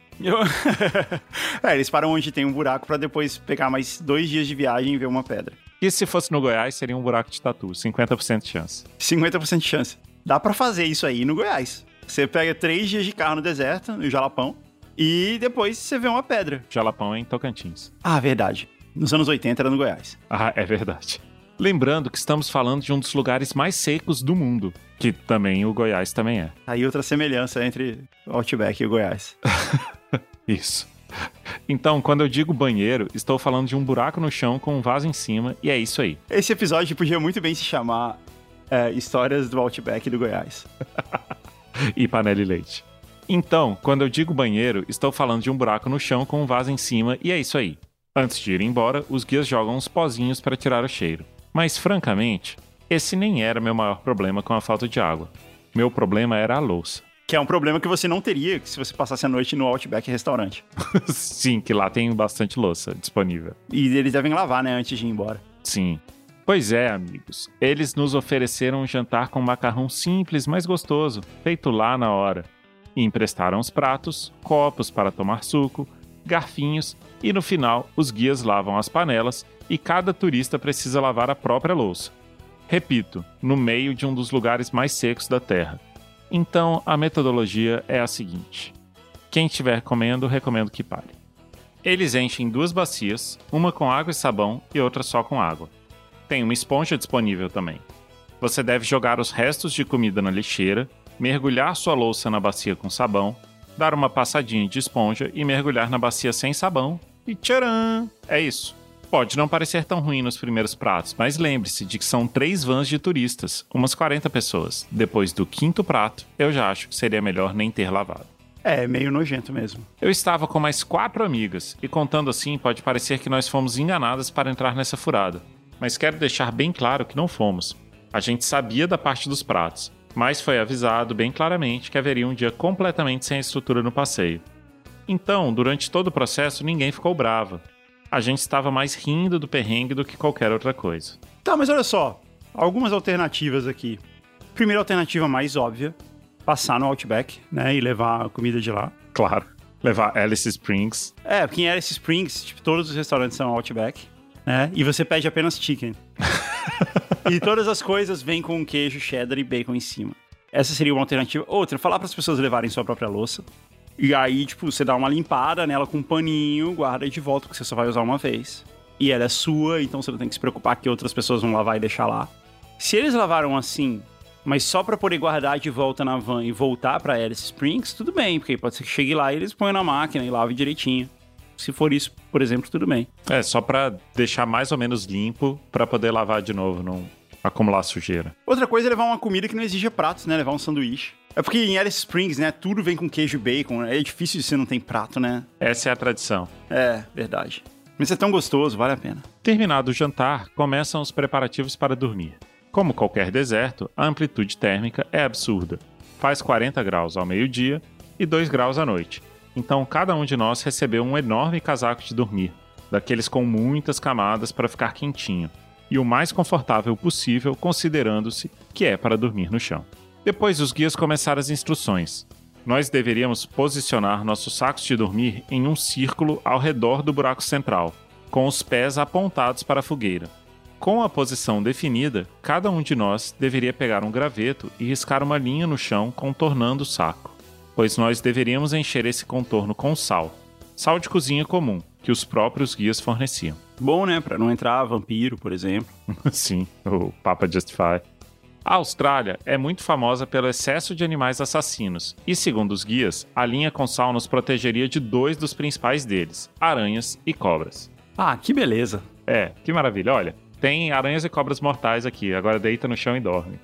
Eles param onde tem um buraco para depois pegar mais 2 dias de viagem e ver uma pedra. E se fosse no Goiás, seria um buraco de tatu, 50% de chance. 50% de chance. Dá para fazer isso aí no Goiás. Você pega 3 dias de carro no deserto, no Jalapão, e depois você vê uma pedra. Jalapão é em Tocantins. Ah, verdade. Nos anos 80 era no Goiás. Ah, é verdade. Lembrando que estamos falando de um dos lugares mais secos do mundo, que também o Goiás também é. Aí outra semelhança entre o Outback e o Goiás. Isso. Então, quando eu digo banheiro, estou falando de um buraco no chão com um vaso em cima, e é isso aí. Esse episódio podia muito bem se chamar Histórias do Outback e do Goiás. E panela e leite. Então, quando eu digo banheiro, estou falando de um buraco no chão com um vaso em cima, e é isso aí. Antes de ir embora, os guias jogam uns pozinhos para tirar o cheiro. Mas, francamente, esse nem era meu maior problema com a falta de água. Meu problema era a louça. Que é um problema que você não teria se você passasse a noite no Outback restaurante. Sim, que lá tem bastante louça disponível. E eles devem lavar, né, antes de ir embora. Sim. Pois é, amigos. Eles nos ofereceram um jantar com macarrão simples, mas gostoso, feito lá na hora. E emprestaram os pratos, copos para tomar suco, garfinhos, e no final os guias lavam as panelas e cada turista precisa lavar a própria louça. Repito, no meio de um dos lugares mais secos da Terra. Então a metodologia é a seguinte: quem estiver comendo, recomendo que pare. Eles enchem 2 bacias, uma com água e sabão e outra só com água. Tem uma esponja disponível também. Você deve jogar os restos de comida na lixeira, mergulhar sua louça na bacia com sabão, dar uma passadinha de esponja e mergulhar na bacia sem sabão e tcharam! É isso. Pode não parecer tão ruim nos primeiros pratos, mas lembre-se de que são 3 vans de turistas, umas 40 pessoas. Depois do 5º prato, eu já acho que seria melhor nem ter lavado. É, meio nojento mesmo. Eu estava com mais 4 amigas, e contando assim, pode parecer que nós fomos enganadas para entrar nessa furada. Mas quero deixar bem claro que não fomos. A gente sabia da parte dos pratos, mas foi avisado bem claramente que haveria um dia completamente sem estrutura no passeio. Então, durante todo o processo, ninguém ficou brava. A gente estava mais rindo do perrengue do que qualquer outra coisa. Tá, mas olha só, algumas alternativas aqui. Primeira alternativa mais óbvia, passar no Outback, né, e levar a comida de lá. Claro, levar Alice Springs. É, porque em Alice Springs, tipo, todos os restaurantes são Outback, né, e você pede apenas chicken. E todas as coisas vêm com queijo, cheddar e bacon em cima. Essa seria uma alternativa. Outra, falar para as pessoas levarem sua própria louça. E aí, tipo, você dá uma limpada nela com um paninho, guarda de volta, porque você só vai usar uma vez. E ela é sua, então você não tem que se preocupar que outras pessoas vão lavar e deixar lá. Se eles lavaram assim, mas só pra poder guardar de volta na van e voltar pra Alice Springs, tudo bem, porque pode ser que chegue lá e eles põem na máquina e lavem direitinho. Se for isso, por exemplo, tudo bem. É, só pra deixar mais ou menos limpo pra poder lavar de novo, não acumular sujeira. Outra coisa é levar uma comida que não exija pratos, né? Levar um sanduíche. É porque em Alice Springs, né, tudo vem com queijo e bacon, né? É difícil se você não tem prato, né? Essa é a tradição. É, verdade. Mas é tão gostoso, vale a pena. Terminado o jantar, começam os preparativos para dormir. Como qualquer deserto, a amplitude térmica é absurda. Faz 40 graus ao meio-dia e 2 graus à noite. Então cada um de nós recebeu um enorme casaco de dormir, daqueles com muitas camadas para ficar quentinho, e o mais confortável possível considerando-se que é para dormir no chão. Depois os guias começaram as instruções. Nós deveríamos posicionar nossos sacos de dormir em um círculo ao redor do buraco central, com os pés apontados para a fogueira. Com a posição definida, cada um de nós deveria pegar um graveto e riscar uma linha no chão contornando o saco, pois nós deveríamos encher esse contorno com sal de cozinha comum, que os próprios guias forneciam. Bom, né? Pra não entrar vampiro, por exemplo. Sim, o Papa Justify. A Austrália é muito famosa pelo excesso de animais assassinos, e segundo os guias, a linha com sal nos protegeria de 2 dos principais deles, aranhas e cobras. Ah, que beleza. Que maravilha. Olha, tem aranhas e cobras mortais aqui, agora deita no chão e dorme.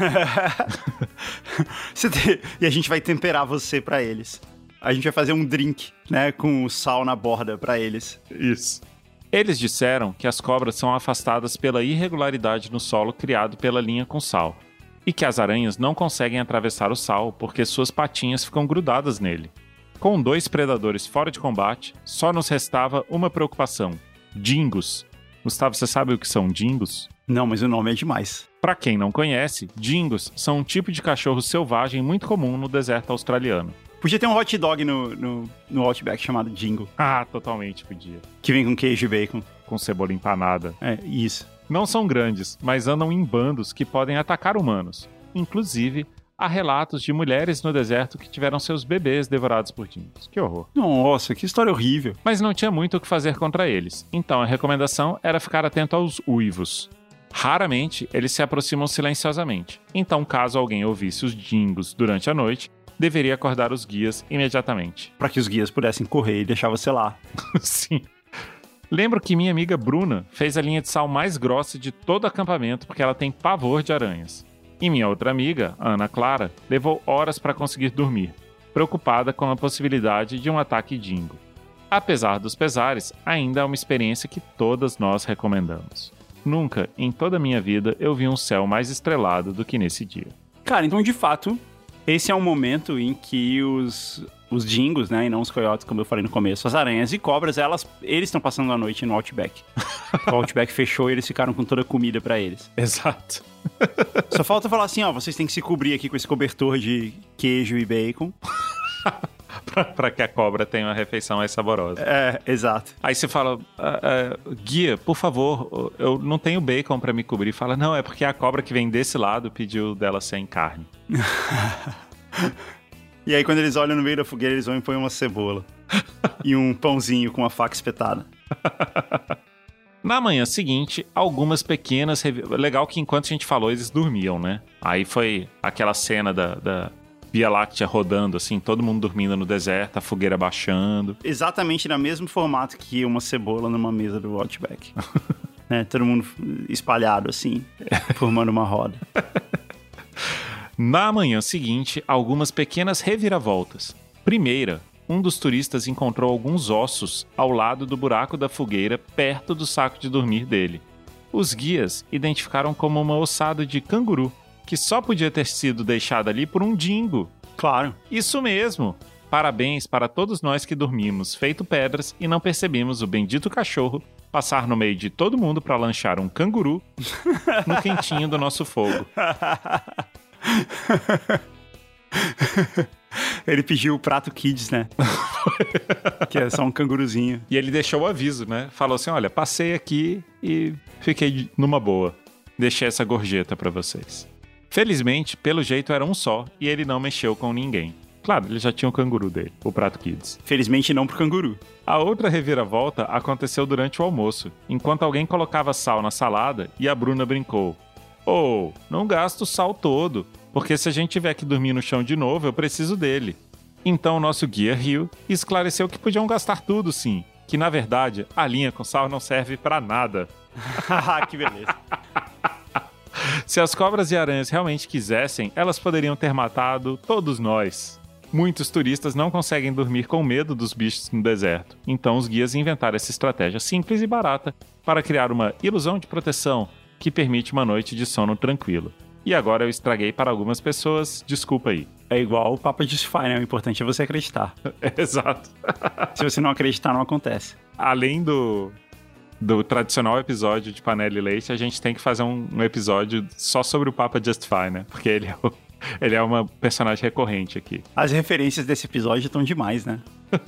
E a gente vai temperar você pra eles. A gente vai fazer um drink, né, com sal na borda pra eles. Isso. Eles disseram que as cobras são afastadas pela irregularidade no solo criado pela linha com sal, e que as aranhas não conseguem atravessar o sal porque suas patinhas ficam grudadas nele. Com 2 predadores fora de combate, só nos restava uma preocupação: dingos. Gustavo, você sabe o que são dingos? Não, mas o nome é demais. Para quem não conhece, dingos são um tipo de cachorro selvagem muito comum no deserto australiano. Podia ter um hot dog no Outback chamado Dingo. Ah, totalmente podia. Que vem com queijo e bacon. Com cebola empanada. Isso. Não são grandes, mas andam em bandos que podem atacar humanos. Inclusive, há relatos de mulheres no deserto que tiveram seus bebês devorados por dingos. Que horror. Nossa, que história horrível. Mas não tinha muito o que fazer contra eles. Então a recomendação era ficar atento aos uivos. Raramente, eles se aproximam silenciosamente. Então, caso alguém ouvisse os dingos durante a noite, deveria acordar os guias imediatamente. Para que os guias pudessem correr e deixar você lá. Sim. Lembro que minha amiga Bruna fez a linha de sal mais grossa de todo o acampamento porque ela tem pavor de aranhas. E minha outra amiga, Ana Clara, levou horas para conseguir dormir, preocupada com a possibilidade de um ataque dingo. Apesar dos pesares, ainda é uma experiência que todas nós recomendamos. Nunca, em toda a minha vida, eu vi um céu mais estrelado do que nesse dia. Cara, então de fato, esse é um momento em que os dingos, né, e não os coiotes, como eu falei no começo, as aranhas e cobras, eles estão passando a noite no Outback. O Outback fechou e eles ficaram com toda a comida pra eles. Exato. Só falta falar assim, vocês têm que se cobrir aqui com esse cobertor de queijo e bacon. Pra que a cobra tenha uma refeição mais saborosa. Exato. Aí você fala, guia, por favor, eu não tenho bacon pra me cobrir. Fala, não, é porque a cobra que vem desse lado pediu dela sem carne. E aí quando eles olham no meio da fogueira, eles vão e põem uma cebola. E um pãozinho com uma faca espetada. Na manhã seguinte, algumas pequenas... Legal que enquanto a gente falou, eles dormiam, né? Aí foi aquela cena da Via Láctea rodando, assim, todo mundo dormindo no deserto, a fogueira baixando. Exatamente no mesmo formato que uma cebola numa mesa do Outback. Né? Todo mundo espalhado, assim, formando uma roda. Na manhã seguinte, algumas pequenas reviravoltas. Primeira, um dos turistas encontrou alguns ossos ao lado do buraco da fogueira, perto do saco de dormir dele. Os guias identificaram como uma ossada de canguru, que só podia ter sido deixada ali por um dingo. Claro. Isso mesmo. Parabéns para todos nós que dormimos feito pedras e não percebemos o bendito cachorro passar no meio de todo mundo para lanchar um canguru no quentinho do nosso fogo. Ele pediu o prato Kids, né? Que é só um canguruzinho. E ele deixou o aviso, né? Falou assim, olha, passei aqui e fiquei numa boa. Deixei essa gorjeta pra vocês. Felizmente, pelo jeito era um só e ele não mexeu com ninguém. Claro, ele já tinha o canguru dele, o prato Kids. Felizmente não pro canguru. A outra reviravolta aconteceu durante o almoço, enquanto alguém colocava sal na salada e a Bruna brincou. Oh, não gasta o sal todo, porque se a gente tiver que dormir no chão de novo, eu preciso dele. Então o nosso guia riu e esclareceu que podiam gastar tudo sim, que na verdade a linha com sal não serve pra nada. Que beleza. Se as cobras e aranhas realmente quisessem, elas poderiam ter matado todos nós. Muitos turistas não conseguem dormir com medo dos bichos no deserto, então os guias inventaram essa estratégia simples e barata para criar uma ilusão de proteção, que permite uma noite de sono tranquilo. E agora eu estraguei para algumas pessoas, desculpa aí. É igual o Papa Justify, né? O importante é você acreditar. Exato. Se você não acreditar, não acontece. Além do tradicional episódio de Panela e Leite, a gente tem que fazer um episódio só sobre o Papa Justify, né? Porque ele é uma personagem recorrente aqui. As referências desse episódio estão demais, né?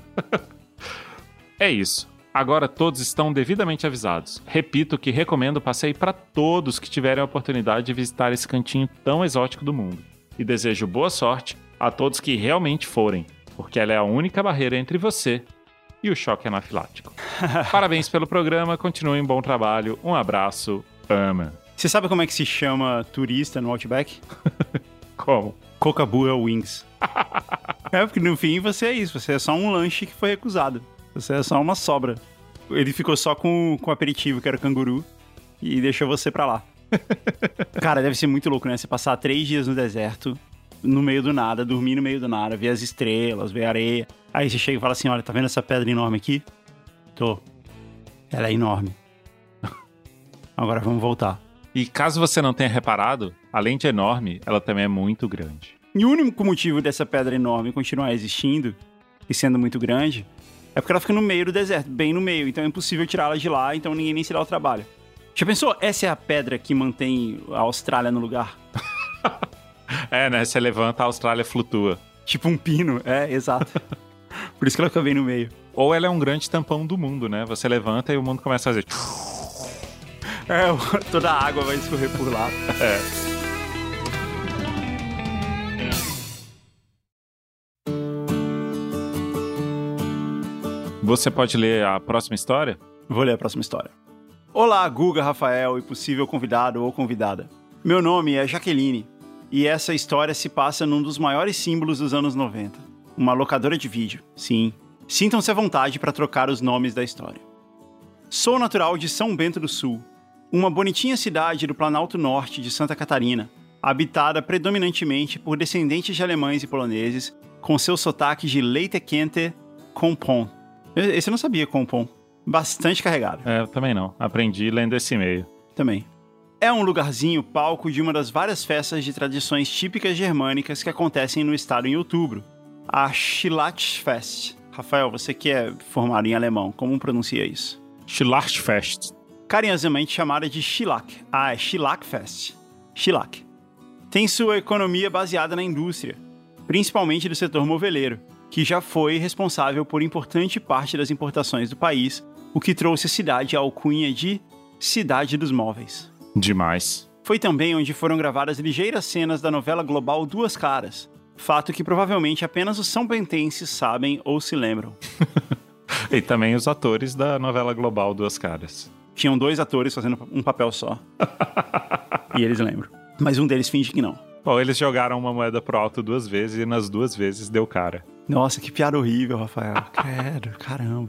É isso. Agora todos estão devidamente avisados. Repito que recomendo o passeio para todos que tiverem a oportunidade de visitar esse cantinho tão exótico do mundo. E desejo boa sorte a todos que realmente forem, porque ela é a única barreira entre você e o choque anafilático. Parabéns pelo programa, continuem bom trabalho, um abraço, Ama. Você sabe como é que se chama turista no Outback? Como? Coca-Bua Wings. É, porque no fim você é isso, você é só um lanche que foi recusado. Você é só uma sobra. Ele ficou só com o aperitivo, que era canguru, e deixou você pra lá. Cara, deve ser muito louco, né? Você passar 3 dias no deserto, no meio do nada, dormir no meio do nada, ver as estrelas, ver a areia. Aí você chega e fala assim, olha, tá vendo essa pedra enorme aqui? Tô. Ela é enorme. Agora vamos voltar. E caso você não tenha reparado, além de enorme, ela também é muito grande. E o único motivo dessa pedra enorme continuar existindo e sendo muito grande é porque ela fica no meio do deserto, bem no meio. Então é impossível tirá-la de lá, então ninguém nem se dá o trabalho. Já pensou? Essa é a pedra que mantém a Austrália no lugar? É, né? Você levanta, a Austrália flutua. Tipo um pino, exato. Por isso que ela fica bem no meio. Ou ela é um grande tampão do mundo, né? Você levanta e o mundo começa a fazer... Toda a água vai escorrer por lá. Você pode ler a próxima história? Vou ler a próxima história. Olá, Guga, Rafael e possível convidado ou convidada. Meu nome é Jaqueline e essa história se passa num dos maiores símbolos dos anos 90. Uma locadora de vídeo, sim. Sintam-se à vontade para trocar os nomes da história. Sou natural de São Bento do Sul, uma bonitinha cidade do Planalto Norte de Santa Catarina, habitada predominantemente por descendentes de alemães e poloneses, com seu sotaque de leite quente com pão. Esse eu não sabia, com pão. Bastante carregado. Eu também não. Aprendi lendo esse e-mail. Também. É um lugarzinho palco de uma das várias festas de tradições típicas germânicas que acontecem no estado em outubro. A Schlachtfest. Rafael, você que é formado em alemão, como pronuncia isso? Schlachtfest. Carinhosamente chamada de Schilach. É Schilachfest. Schilach. Tem sua economia baseada na indústria, principalmente do setor moveleiro, que já foi responsável por importante parte das importações do país, o que trouxe a cidade à alcunha de Cidade dos Móveis. Demais. Foi também onde foram gravadas ligeiras cenas da novela global Duas Caras, fato que provavelmente apenas os são-bentenses sabem ou se lembram. E também os atores da novela global Duas Caras. Tinham 2 atores fazendo um papel só. E eles lembram. Mas um deles finge que não. Bom, eles jogaram uma moeda pro alto 2 vezes e nas 2 vezes deu cara. Nossa, que piada horrível, Rafael. Credo, caramba.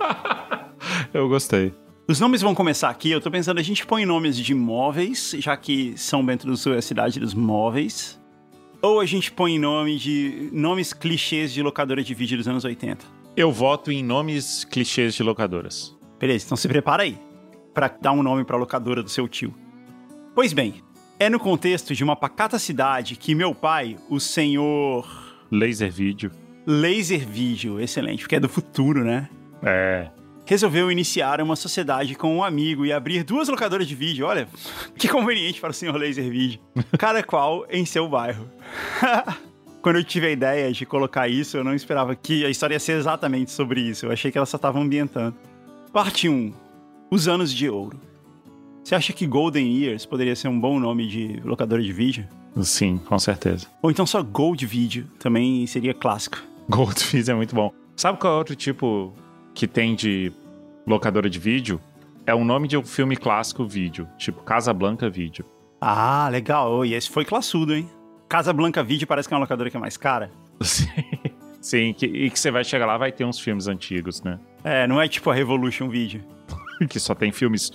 Eu gostei. Os nomes vão começar aqui. Eu tô pensando, a gente põe nomes de móveis, já que São Bento do Sul é a cidade dos móveis. Ou a gente põe nomes clichês de locadora de vídeo dos anos 80. Eu voto em nomes clichês de locadoras. Beleza, então se prepara aí pra dar um nome pra locadora do seu tio. Pois bem, é no contexto de uma pacata cidade que meu pai, o senhor... Laser Video, excelente, porque é do futuro, né? Resolveu iniciar uma sociedade com um amigo e abrir 2 locadoras de vídeo. Olha, que conveniente para o senhor Laser Video. Cada qual em seu bairro. Quando eu tive a ideia de colocar isso, eu não esperava que a história ia ser exatamente sobre isso. Eu achei que ela só estava ambientando. Parte 1. Os anos de ouro. Você acha que Golden Years poderia ser um bom nome de locadora de vídeo? Sim, com certeza. Ou então só Gold Video, também seria clássico. Gold Video é muito bom. Sabe qual é outro tipo que tem de locadora de vídeo? É o nome de um filme clássico vídeo, tipo Casablanca Vídeo. Ah, legal. E esse foi classudo, hein? Casablanca Vídeo parece que é uma locadora que é mais cara. Sim, e que você vai chegar lá vai ter uns filmes antigos, né? Não é tipo a Revolution Video. Que só tem filmes...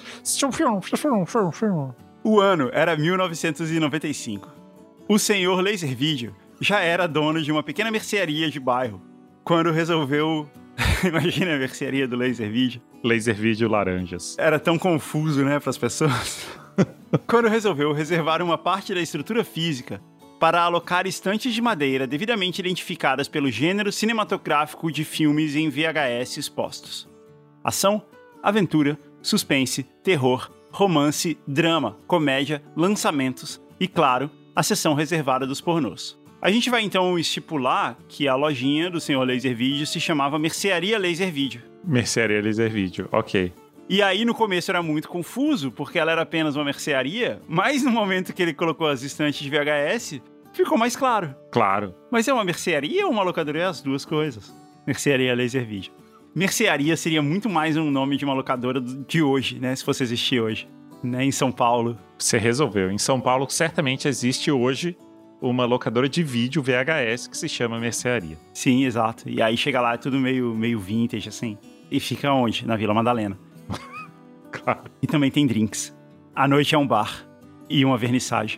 O ano era 1995. O senhor Laser Video já era dono de uma pequena mercearia de bairro, quando resolveu... Imagina a mercearia do Laser Video. Laser Video Laranjas. Era tão confuso, né, pras pessoas. quando resolveu reservar uma parte da estrutura física para alocar estantes de madeira devidamente identificadas pelo gênero cinematográfico de filmes em VHS expostos. Ação, aventura, suspense, terror, romance, drama, comédia, lançamentos e, claro, a seção reservada dos pornôs. A gente vai então estipular que a lojinha do Sr. Laser Video se chamava Mercearia Laser Video. Mercearia Laser Video, ok. E aí no começo era muito confuso, porque ela era apenas uma mercearia, mas no momento que ele colocou as estantes de VHS, ficou mais claro. Claro. Mas é uma mercearia ou uma locadora? É as duas coisas. Mercearia Laser Video. Mercearia seria muito mais um nome de uma locadora de hoje, né? Se fosse existir hoje, né? Em São Paulo. Você resolveu. Em São Paulo, certamente existe hoje uma locadora de vídeo VHS que se chama Mercearia. Sim, exato. E aí chega lá, é tudo meio vintage, assim. E fica onde? Na Vila Madalena. Claro. E também tem drinks. À noite é um bar. E uma vernissagem.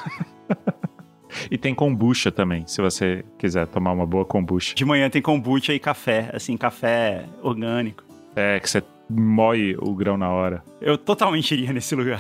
E tem kombucha também, se você quiser tomar uma boa kombucha. De manhã tem kombucha e café, assim, café orgânico. É, que você moe o grão na hora. Eu totalmente iria nesse lugar.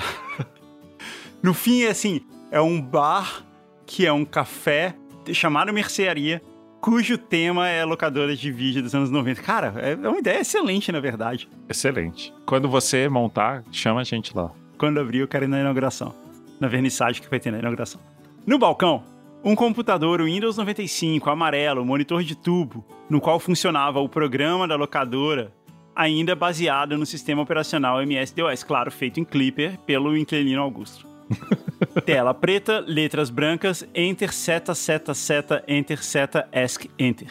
No fim, é assim, é um bar que é um café chamado Mercearia, cujo tema é locadora de vídeo dos anos 90. Cara, é uma ideia excelente, na verdade. Excelente. Quando você montar, chama a gente lá. Quando abrir, eu quero ir na inauguração. Na vernissagem que vai ter na inauguração. No balcão, um computador Windows 95 amarelo, monitor de tubo, no qual funcionava o programa da locadora, ainda baseado no sistema operacional MS-DOS, claro, feito em Clipper pelo inquilino Augusto. Tela preta, letras brancas, Enter, seta, seta, seta, Enter, seta, ESC, Enter.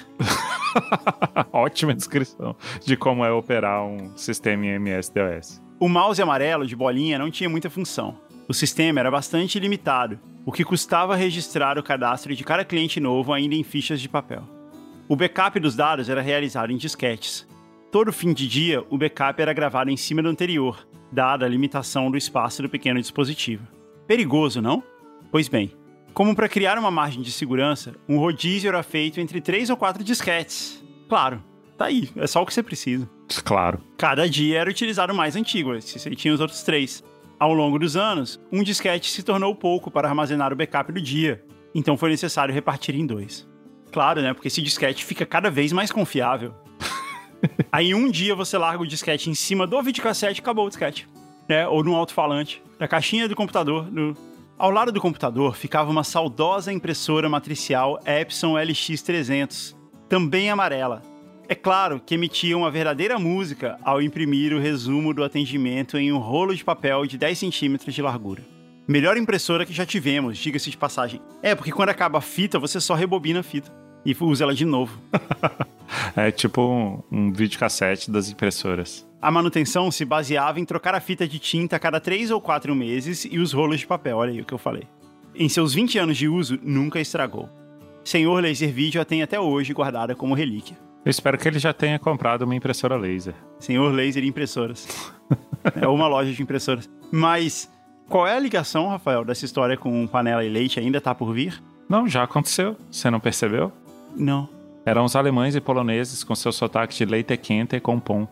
Ótima descrição de como é operar um sistema em MS-DOS. O mouse amarelo de bolinha não tinha muita função. O sistema era bastante limitado, o que custava registrar o cadastro de cada cliente novo ainda em fichas de papel. O backup dos dados era realizado em disquetes. Todo fim de dia, o backup era gravado em cima do anterior, dada a limitação do espaço do pequeno dispositivo. Perigoso, não? Pois bem, como para criar uma margem de segurança, um rodízio era feito entre 3 ou 4 disquetes. Claro, tá aí, é só o que você precisa. Claro. Cada dia era utilizado o mais antigo, você tinha os outros 3. Ao longo dos anos, um disquete se tornou pouco para armazenar o backup do dia, então foi necessário repartir em 2. Claro, né? Porque esse disquete fica cada vez mais confiável. Aí um dia você larga o disquete em cima do videocassete e acabou o disquete. Né? Ou no alto-falante, da caixinha do computador. Ao lado do computador ficava uma saudosa impressora matricial Epson LX300, também amarela. É claro que emitia uma verdadeira música ao imprimir o resumo do atendimento em um rolo de papel de 10 centímetros de largura. Melhor impressora que já tivemos, diga-se de passagem. É, porque quando acaba a fita, você só rebobina a fita e usa ela de novo. É tipo um videocassete das impressoras. A manutenção se baseava em trocar a fita de tinta a cada 3 ou 4 meses e os rolos de papel, olha aí o que eu falei. Em seus 20 anos de uso, nunca estragou. Senhor Laser Video a tem até hoje guardada como relíquia. Eu espero que ele já tenha comprado uma impressora laser. Senhor Laser Impressoras. É uma loja de impressoras. Mas qual é a ligação, Rafael, dessa história com panela e leite? Ainda tá por vir? Não, já aconteceu. Você não percebeu? Não. Eram os alemães e poloneses com seu sotaque de leite quente com pão.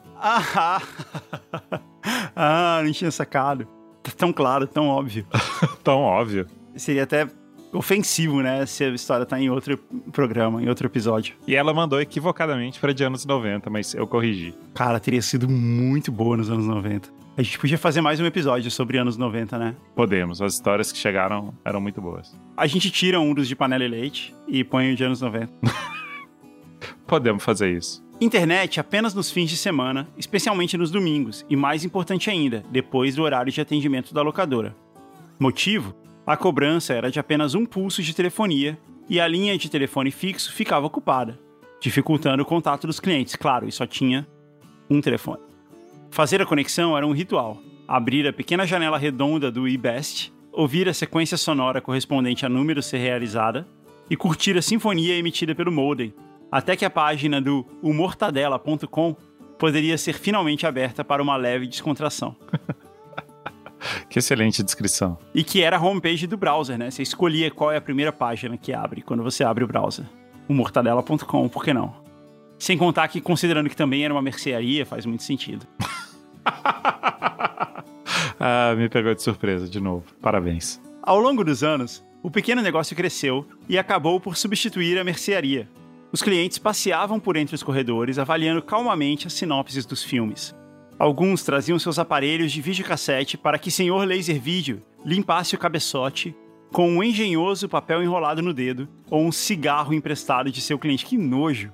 Não tinha sacado. Tá tão claro, tão óbvio. Tão óbvio. Seria até ofensivo, né, se a história tá em outro programa, em outro episódio. E ela mandou equivocadamente para de anos 90, mas eu corrigi. Cara, teria sido muito boa nos anos 90. A gente podia fazer mais um episódio sobre anos 90, né? Podemos, as histórias que chegaram eram muito boas. A gente tira um dos de panela e leite e põe o de anos 90. Podemos fazer isso. Internet apenas nos fins de semana, especialmente nos domingos, e mais importante ainda, depois do horário de atendimento da locadora. Motivo? A cobrança era de apenas um pulso de telefonia e a linha de telefone fixo ficava ocupada, dificultando o contato dos clientes, claro, e só tinha um telefone. Fazer a conexão era um ritual. Abrir a pequena janela redonda do eBest, ouvir a sequência sonora correspondente a número ser realizada e curtir a sinfonia emitida pelo modem, até que a página do humortadela.com poderia ser finalmente aberta para uma leve descontração. Que excelente descrição. E que era a homepage do browser, né? Você escolhia qual é a primeira página que abre quando você abre o browser. Humortadela.com, por que não? Sem contar que, considerando que também era uma mercearia, faz muito sentido. Ah, me pegou de surpresa de novo. Parabéns. Ao longo dos anos, o pequeno negócio cresceu e acabou por substituir a mercearia. Os clientes passeavam por entre os corredores, avaliando calmamente as sinopses dos filmes. Alguns traziam seus aparelhos de videocassete para que Sr. Laser Video limpasse o cabeçote com um engenhoso papel enrolado no dedo ou um cigarro emprestado de seu cliente. Que nojo!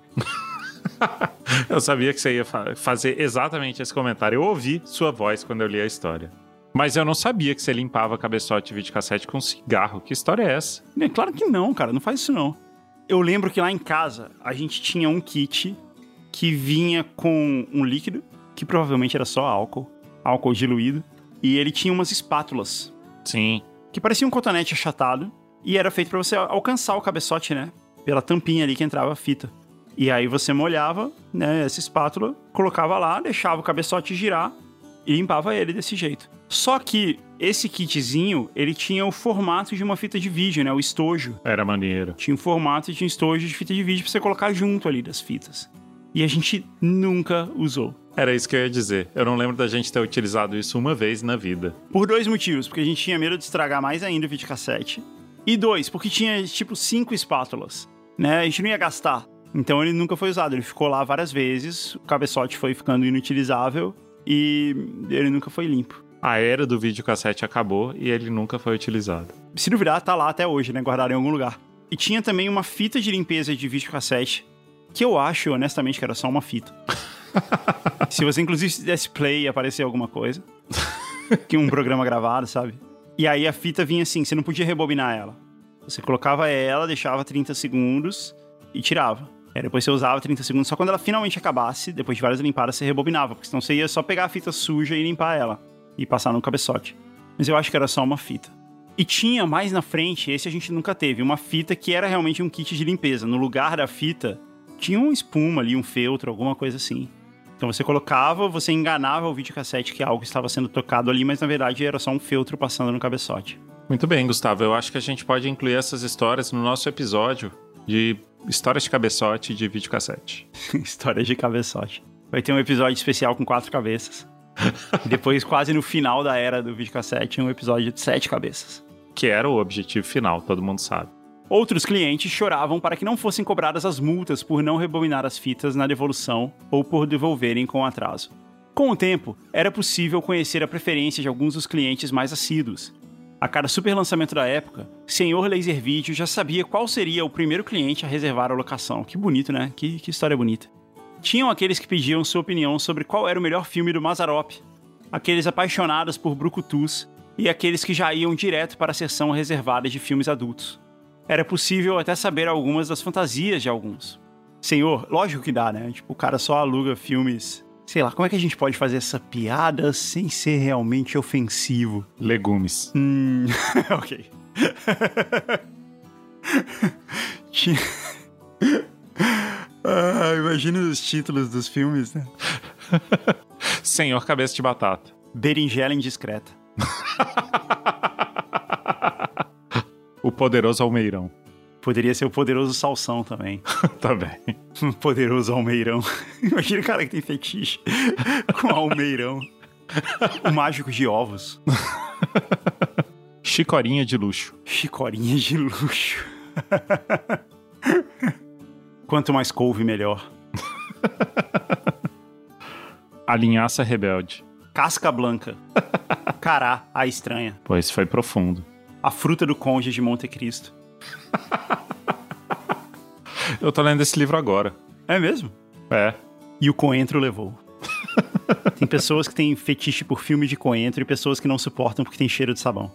Eu sabia que você ia fazer exatamente esse comentário. Eu ouvi sua voz quando eu li a história. Mas eu não sabia que você limpava cabeçote de videocassete com cigarro. Que história é essa? Claro que não, cara. Não faz isso, não. Eu lembro que lá em casa, a gente tinha um kit que vinha com um líquido, que provavelmente era só álcool diluído, e ele tinha umas espátulas. Sim. Que parecia um cotonete achatado, e era feito pra você alcançar o cabeçote, né? Pela tampinha ali que entrava a fita. E aí você molhava, né, essa espátula, colocava lá, deixava o cabeçote girar e limpava ele desse jeito. Só que esse kitzinho, ele tinha o formato de uma fita de vídeo, né, o estojo. Era maneiro. Tinha o formato de um estojo de fita de vídeo pra você colocar junto ali das fitas. E a gente nunca usou. Era isso que eu ia dizer. Eu não lembro da gente ter utilizado isso uma vez na vida. Por 2 motivos. Porque a gente tinha medo de estragar mais ainda o videocassete. E 2, porque tinha, tipo, 5 espátulas, né? A gente não ia gastar. Então ele nunca foi usado. Ele ficou lá várias vezes, o cabeçote foi ficando inutilizável e ele nunca foi limpo. A era do videocassete acabou e ele nunca foi utilizado. Se duvidar, tá lá até hoje, né? Guardado em algum lugar. E tinha também uma fita de limpeza de videocassete, que eu acho, honestamente, que era só uma fita. Se você, inclusive, desse play e aparecer alguma coisa. Que um programa gravado, sabe? E aí a fita vinha assim, você não podia rebobinar ela. Você colocava ela, deixava 30 segundos e tirava. Aí depois você usava 30 segundos, só quando ela finalmente acabasse, depois de várias limpadas, você rebobinava. Porque senão você ia só pegar a fita suja e limpar ela. E passar no cabeçote. Mas eu acho que era só uma fita. E tinha mais na frente, esse a gente nunca teve, uma fita que era realmente um kit de limpeza. No lugar da fita, tinha uma espuma ali, um feltro, alguma coisa assim. Então você colocava, você enganava o videocassete que algo estava sendo tocado ali, mas na verdade era só um feltro passando no cabeçote. Muito bem, Gustavo. Eu acho que a gente pode incluir essas histórias no nosso episódio de histórias de cabeçote de videocassete. Histórias de cabeçote. Vai ter um episódio especial com 4 cabeças. E depois, quase no final da era do videocassete, um episódio de 7 cabeças. Que era o objetivo final, todo mundo sabe. Outros clientes choravam para que não fossem cobradas as multas por não rebobinar as fitas na devolução ou por devolverem com atraso. Com o tempo, era possível conhecer a preferência de alguns dos clientes mais assíduos. A cada super lançamento da época, Sr. Laser Video já sabia qual seria o primeiro cliente a reservar a locação. Que bonito, né? Que história bonita. Tinham aqueles que pediam sua opinião sobre qual era o melhor filme do Mazzaropi, aqueles apaixonados por brucutus e aqueles que já iam direto para a seção reservada de filmes adultos. Era possível até saber algumas das fantasias de alguns. Senhor, lógico que dá, né? Tipo, o cara só aluga filmes... Sei lá, como é que a gente pode fazer essa piada sem ser realmente ofensivo? Legumes. Ok. Imagina os títulos dos filmes, né? Senhor Cabeça de Batata. Berinjela Indiscreta. O Poderoso Almeirão. Poderia ser o Poderoso Salsão também. Tá bem. Poderoso Almeirão. Imagina o cara que tem fetiche com Almeirão. O Mágico de Ovos. Chicorinha de luxo. Chicorinha de luxo. Quanto mais couve, melhor. A linhaça rebelde. Casca Blanca. Cará, a estranha. Pois foi profundo. A fruta do conde de Monte Cristo. Eu tô lendo esse livro agora. É mesmo? É. E o coentro levou. Tem pessoas que têm fetiche por filme de coentro e pessoas que não suportam porque tem cheiro de sabão.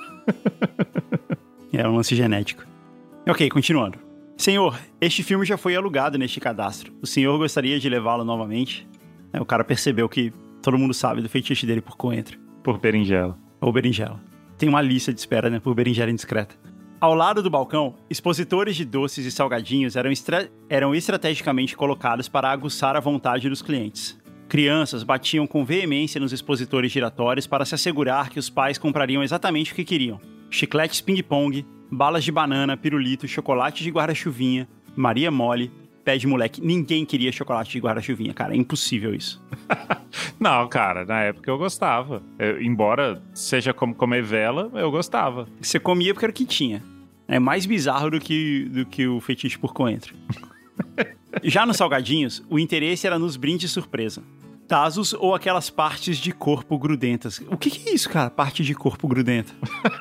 É um lance genético. Ok, continuando. Senhor, este filme já foi alugado neste cadastro. O senhor gostaria de levá-lo novamente? O cara percebeu que todo mundo sabe do fetiche dele por coentro. Por berinjela. Ou berinjela. Tem uma lista de espera, né? Por berinjela indiscreta. Ao lado do balcão, expositores de doces e salgadinhos eram estrategicamente colocados para aguçar a vontade dos clientes. Crianças batiam com veemência nos expositores giratórios para se assegurar que os pais comprariam exatamente o que queriam. Chicletes ping-pong, balas de banana, pirulito, chocolate de guarda-chuvinha, Maria Mole, pé de moleque. Ninguém queria chocolate de guarda-chuvinha, cara. É impossível isso. Não, cara, na época eu gostava. Embora seja como comer vela, eu gostava. Você comia porque era o que tinha. É mais bizarro do que o fetiche por coentro. Já nos salgadinhos, o interesse era nos brindes surpresa. Tazos ou aquelas partes de corpo grudentas. O que é isso, cara? Parte de corpo grudenta?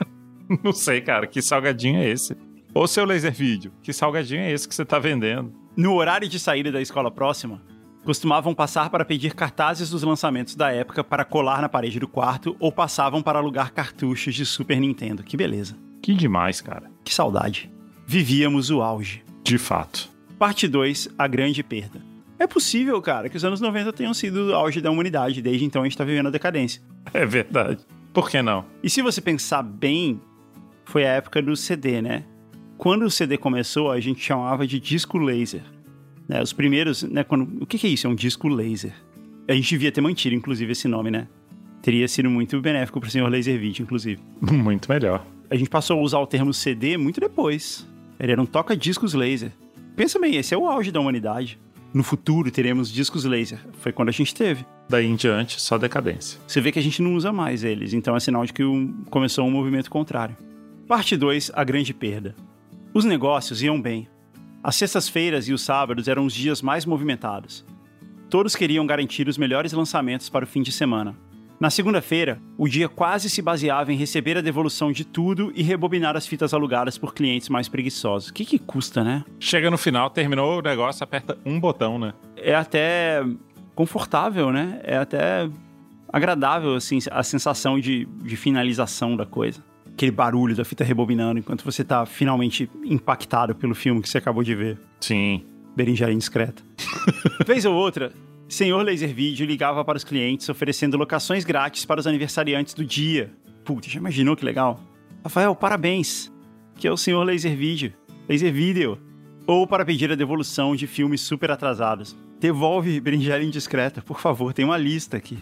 Não sei, cara. Que salgadinho é esse? Ô, seu laser vídeo, que salgadinho é esse que você tá vendendo? No horário de saída da escola próxima, costumavam passar para pedir cartazes dos lançamentos da época para colar na parede do quarto ou passavam para alugar cartuchos de Super Nintendo. Que beleza. Que demais, cara. Que saudade. Vivíamos o auge. De fato. Parte 2, a grande perda. É possível, cara, que os anos 90 tenham sido o auge da humanidade. Desde então a gente tá vivendo a decadência. É verdade. Por que não? E se você pensar bem, foi a época do CD, né? Quando o CD começou, a gente chamava de disco laser. Né? Os primeiros, né? O que é isso? É um disco laser. A gente devia ter mantido, inclusive, esse nome, né? Teria sido muito benéfico pro senhor Laser Video, inclusive. Muito melhor. A gente passou a usar o termo CD muito depois. Ele era um toca-discos laser. Pensa bem, esse é o auge da humanidade. No futuro teremos discos laser. Foi quando a gente teve. Daí em diante, só decadência. Você vê que a gente não usa mais eles, então é sinal de que começou um movimento contrário. Parte 2, a grande perda. Os negócios iam bem. As sextas-feiras e os sábados eram os dias mais movimentados. Todos queriam garantir os melhores lançamentos para o fim de semana. Na segunda-feira, o dia quase se baseava em receber a devolução de tudo e rebobinar as fitas alugadas por clientes mais preguiçosos. O que custa, né? Chega no final, terminou o negócio, aperta um botão, né? É até confortável, né? É até agradável, assim, a sensação de finalização da coisa. Aquele barulho da fita rebobinando enquanto você tá finalmente impactado pelo filme que você acabou de ver. Sim. Berinjela indiscreta. Vez ou outra, senhor Laser Video ligava para os clientes oferecendo locações grátis para os aniversariantes do dia. Puta, já imaginou que legal? Rafael, parabéns! Que é o senhor Laser Video. Laser Video. Ou para pedir a devolução de filmes super atrasados. Devolve Berinjela indiscreta, por favor, tem uma lista aqui.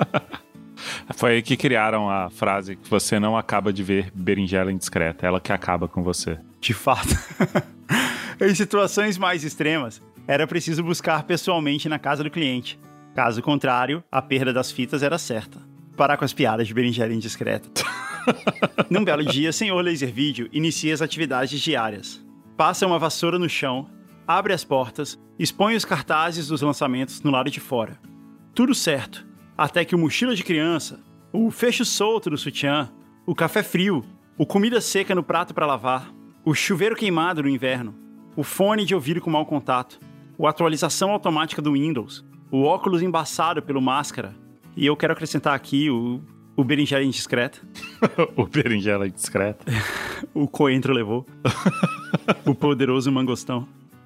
Foi aí que criaram a frase que você não acaba de ver berinjela indiscreta, ela que acaba com você. De fato. Em situações mais extremas, era preciso buscar pessoalmente na casa do cliente. Caso contrário, a perda das fitas era certa. Parar com as piadas de berinjela indiscreta. Num belo dia, senhor Laser Video inicia as atividades diárias. Passa uma vassoura no chão, abre as portas, expõe os cartazes dos lançamentos no lado de fora. Tudo certo. Até que o mochila de criança, o fecho solto do sutiã, o café frio, o comida seca no prato para lavar, o chuveiro queimado no inverno, o fone de ouvido com mau contato, a atualização automática do Windows, o óculos embaçado pelo máscara, e eu quero acrescentar aqui o berinjela indiscreta. O berinjela indiscreta. O coentro levou. O poderoso mangostão.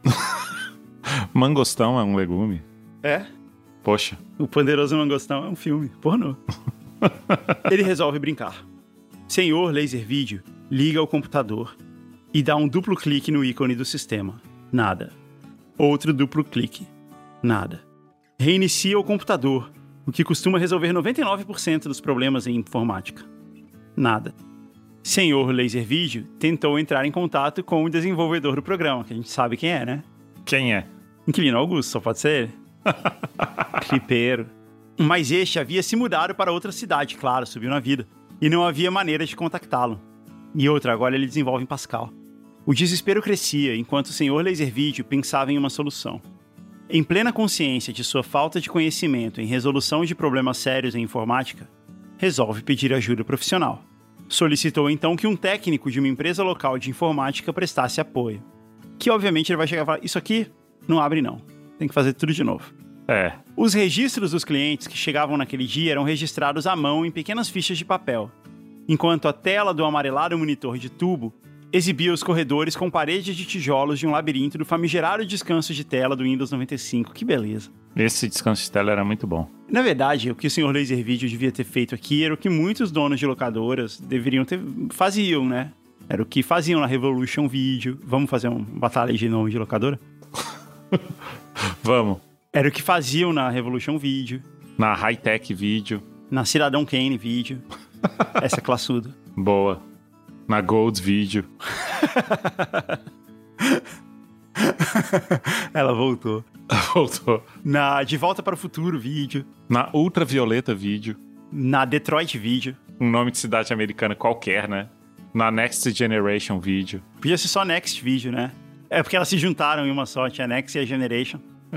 Mangostão é um legume? É. Poxa. O Poderoso Mangostão é um filme pornô. Ele resolve brincar. Senhor Laser Video liga o computador e dá um duplo clique no ícone do sistema. Nada. Outro duplo clique. Nada. Reinicia o computador, o que costuma resolver 99% dos problemas em informática. Nada. Senhor Laser Video tentou entrar em contato com o desenvolvedor do programa, que a gente sabe quem é, né? Quem é? Inquilino Augusto, só pode ser ele. Clipeiro. Mas este havia se mudado para outra cidade, claro, subiu na vida. E não havia maneira de contactá-lo. E outra, agora ele desenvolve em Pascal. O desespero crescia enquanto o senhor Laser Video pensava em uma solução. Em plena consciência de sua falta de conhecimento em resolução de problemas sérios em informática, resolve pedir ajuda profissional. Solicitou então que um técnico de uma empresa local de informática prestasse apoio. Que obviamente ele vai chegar e falar, isso aqui não abre não. Tem que fazer tudo de novo. É. Os registros dos clientes que chegavam naquele dia eram registrados à mão em pequenas fichas de papel, enquanto a tela do amarelado monitor de tubo exibia os corredores com paredes de tijolos de um labirinto do famigerado descanso de tela do Windows 95. Que beleza. Esse descanso de tela era muito bom. Na verdade, o que o senhor Laser Video devia ter feito aqui era o que muitos donos de locadoras faziam, né? Era o que faziam na Revolution Video. Vamos fazer uma batalha de nome de locadora? Vamos. Era o que faziam na Revolution Video. Na Hightech Video. Na Cidadão Kane Video. Essa é classuda. Boa. Na Golds Video. Ela voltou. Voltou. Na De Volta para o Futuro vídeo. Na Ultravioleta vídeo. Na Detroit vídeo. Um nome de cidade americana qualquer, né? Na Next Generation vídeo. Podia ser só Next vídeo, né? É porque elas se juntaram em uma só. Tinha a Next e a Generation.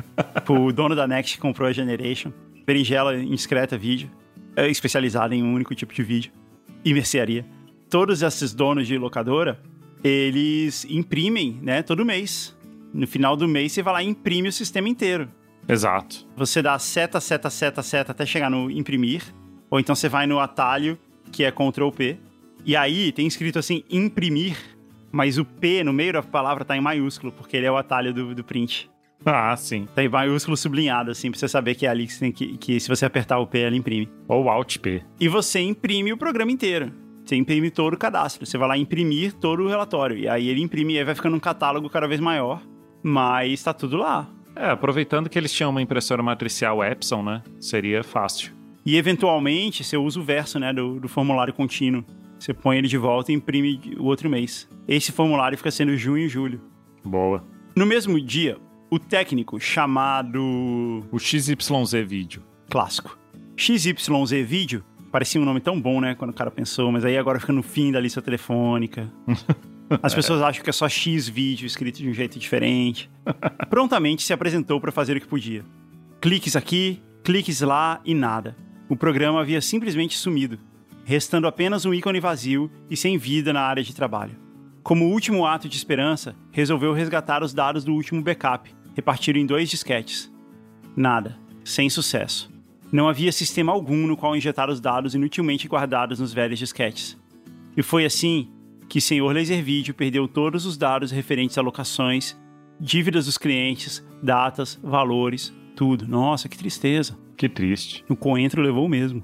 O dono da Next comprou a Generation. Berinjela Indiscreta vídeo. Especializada em um único tipo de vídeo. E mercearia. Todos esses donos de locadora, eles imprimem, né? Todo mês. No final do mês, você vai lá e imprime o sistema inteiro. Exato. Você dá seta até chegar no imprimir. Ou então você vai no atalho, que é Ctrl P. E aí tem escrito assim, imprimir. Mas o P no meio da palavra tá em maiúsculo, porque ele é o atalho do print. Ah, sim. Tá em maiúsculo sublinhado, assim, pra você saber que é ali que você tem que se você apertar o P, ela imprime. Ou Alt P. E você imprime o programa inteiro. Você imprime todo o cadastro. Você vai lá imprimir todo o relatório. E aí ele imprime e aí vai ficando um catálogo cada vez maior. Mas tá tudo lá. Aproveitando que eles tinham uma impressora matricial Epson, né? Seria fácil. E eventualmente você usa o verso, né, do formulário contínuo. Você põe ele de volta e imprime o outro mês. Esse formulário fica sendo junho e julho. Boa. No mesmo dia, o técnico chamado... O XYZ vídeo. Clássico. XYZ vídeo. Parecia um nome tão bom, né, quando o cara pensou, mas aí agora fica no fim da lista telefônica. As pessoas acham que é só X vídeo escrito de um jeito diferente. Prontamente se apresentou para fazer o que podia. Cliques aqui, cliques lá e nada. O programa havia simplesmente sumido, restando apenas um ícone vazio e sem vida na área de trabalho. Como último ato de esperança, resolveu resgatar os dados do último backup, repartido em 2 disquetes. Nada. Sem sucesso. Não havia sistema algum no qual injetar os dados inutilmente guardados nos velhos disquetes. E foi assim que o Sr. Laservideo perdeu todos os dados referentes a locações, dívidas dos clientes, datas, valores, tudo. Nossa, que tristeza. Que triste. O coentro levou mesmo.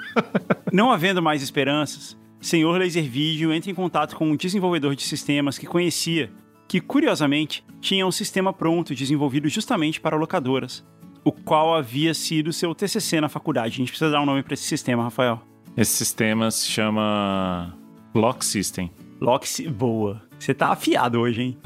Não havendo mais esperanças, Sr. Laservideo entra em contato com um desenvolvedor de sistemas que conhecia, que curiosamente tinha um sistema pronto desenvolvido justamente para locadoras, o qual havia sido seu TCC na faculdade. A gente precisa dar um nome para esse sistema, Rafael. Esse sistema se chama Lock System. Boa. Você tá afiado hoje, hein?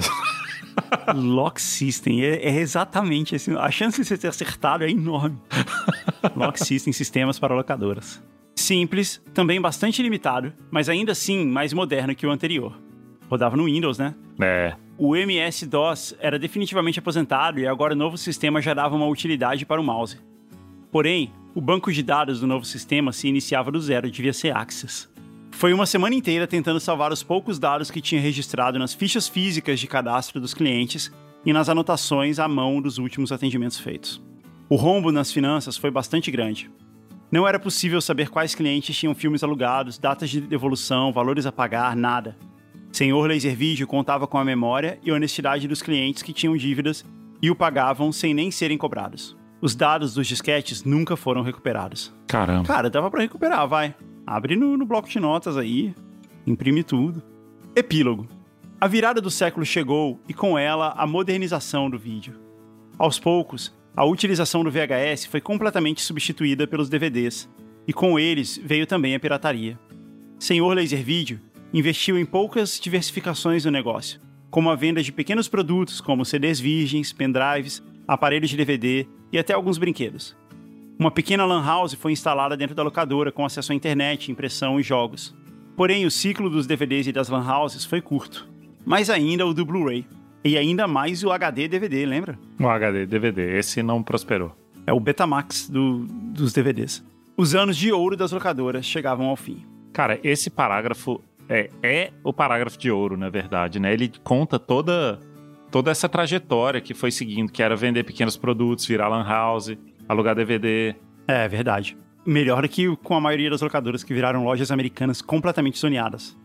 Lock System. É exatamente assim. A chance de você ter acertado é enorme. Lock System, sistemas para locadoras. Simples, também bastante limitado, mas ainda assim mais moderno que o anterior. Rodava no Windows, né? O MS-DOS era definitivamente aposentado e agora o novo sistema já dava uma utilidade para o mouse. Porém, o banco de dados do novo sistema se iniciava do zero, devia ser Access. Foi uma semana inteira tentando salvar os poucos dados que tinha registrado nas fichas físicas de cadastro dos clientes e nas anotações à mão dos últimos atendimentos feitos. O rombo nas finanças foi bastante grande. Não era possível saber quais clientes tinham filmes alugados, datas de devolução, valores a pagar, nada. Sr. Laservideo contava com a memória e honestidade dos clientes que tinham dívidas e o pagavam sem nem serem cobrados. Os dados dos disquetes nunca foram recuperados. Caramba. Cara, dava pra recuperar, vai. Abre no bloco de notas aí, imprime tudo. Epílogo. A virada do século chegou e com ela a modernização do vídeo. Aos poucos, a utilização do VHS foi completamente substituída pelos DVDs, e com eles veio também a pirataria. Sr. Laservideo investiu em poucas diversificações do negócio, como a venda de pequenos produtos como CDs virgens, pendrives, aparelhos de DVD e até alguns brinquedos. Uma pequena lan house foi instalada dentro da locadora com acesso à internet, impressão e jogos. Porém, o ciclo dos DVDs e das lan houses foi curto. Mais ainda o do Blu-ray. E ainda mais o HD DVD, lembra? O HD DVD, esse não prosperou. É o Betamax dos DVDs. Os anos de ouro das locadoras chegavam ao fim. Cara, esse parágrafo é o parágrafo de ouro, na verdade, né? Ele conta toda essa trajetória que foi seguindo, que era vender pequenos produtos, virar lan house, alugar DVD. É verdade. Melhor do que com a maioria das locadoras que viraram lojas americanas completamente zoneadas.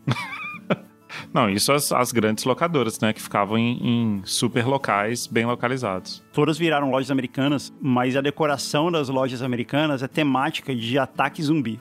Não, isso as grandes locadoras, né? Que ficavam em super locais, bem localizados. Todas viraram lojas americanas, mas a decoração das lojas americanas é temática de ataque zumbi.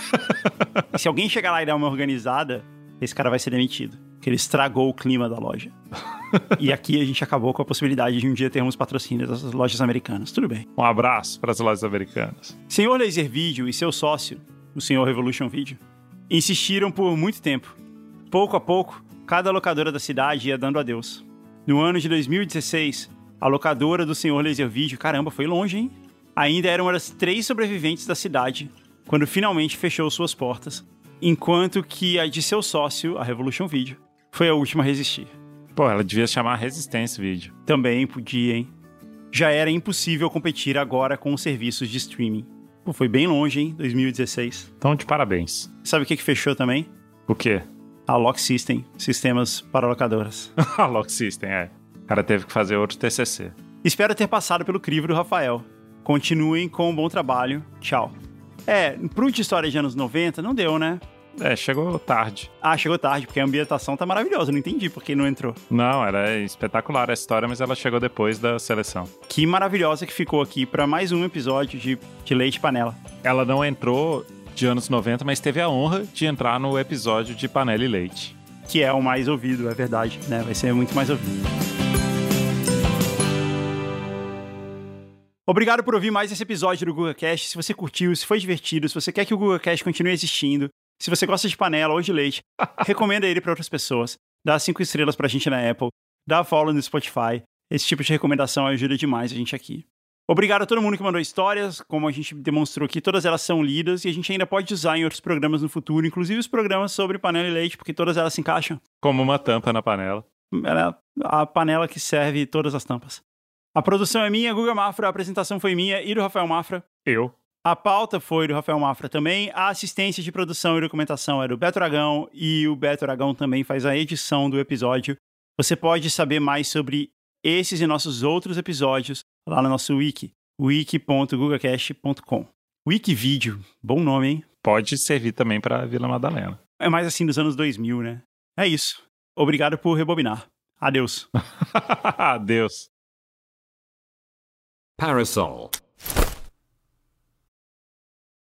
Se alguém chegar lá e dar uma organizada, esse cara vai ser demitido. Porque ele estragou o clima da loja. E aqui a gente acabou com a possibilidade de um dia termos patrocínio das lojas americanas. Tudo bem. Um abraço para as lojas americanas. Sr. Laservideo e seu sócio, o Sr. Revolution Video, insistiram por muito tempo. Pouco a pouco, cada locadora da cidade ia dando adeus. No ano de 2016, a locadora do Sr. Laservideo, caramba, foi longe, hein? Ainda era uma das 3 sobreviventes da cidade, quando finalmente fechou suas portas, enquanto que a de seu sócio, a Revolution Video, foi a última a resistir. Pô, ela devia chamar Resistência Video. Também podia, hein? Já era impossível competir agora com os serviços de streaming. Pô, foi bem longe, hein? 2016. Então, de parabéns. Sabe o que fechou também? O quê? A Lock System, sistemas para locadoras. A Lock System, O cara teve que fazer outro TCC. Espero ter passado pelo crivo do Rafael. Continuem com um bom trabalho. Tchau. Pro de história de anos 90, não deu, né? Chegou tarde. Chegou tarde, porque a ambientação tá maravilhosa. Não entendi por que não entrou. Não, era espetacular a história, mas ela chegou depois da seleção. Que maravilhosa que ficou aqui pra mais um episódio de Leite Panela. Ela não entrou de anos 90, mas teve a honra de entrar no episódio de Panela e Leite. Que é o mais ouvido, é verdade, né? Vai ser muito mais ouvido. Obrigado por ouvir mais esse episódio do GugaCast. Se você curtiu, se foi divertido, se você quer que o GugaCast continue existindo, se você gosta de panela ou de leite, recomenda ele para outras pessoas. Dá 5 estrelas pra gente na Apple, dá follow no Spotify. Esse tipo de recomendação ajuda demais a gente aqui. Obrigado a todo mundo que mandou histórias. Como a gente demonstrou aqui, todas elas são lidas e a gente ainda pode usar em outros programas no futuro, inclusive os programas sobre panela e leite, porque todas elas se encaixam. Como uma tampa na panela. Ela é a panela que serve todas as tampas. A produção é minha, Guga Mafra, a apresentação foi minha e do Rafael Mafra. Eu. A pauta foi do Rafael Mafra também, a assistência de produção e documentação é do Beto Aragão e o Beto Aragão também faz a edição do episódio. Você pode saber mais sobre esses e nossos outros episódios lá no nosso wiki, wiki.gugacast.com. Wikivideo, bom nome, hein? Pode servir também para Vila Madalena. É mais assim dos anos 2000, né? É isso. Obrigado por rebobinar. Adeus. Adeus. Parasol.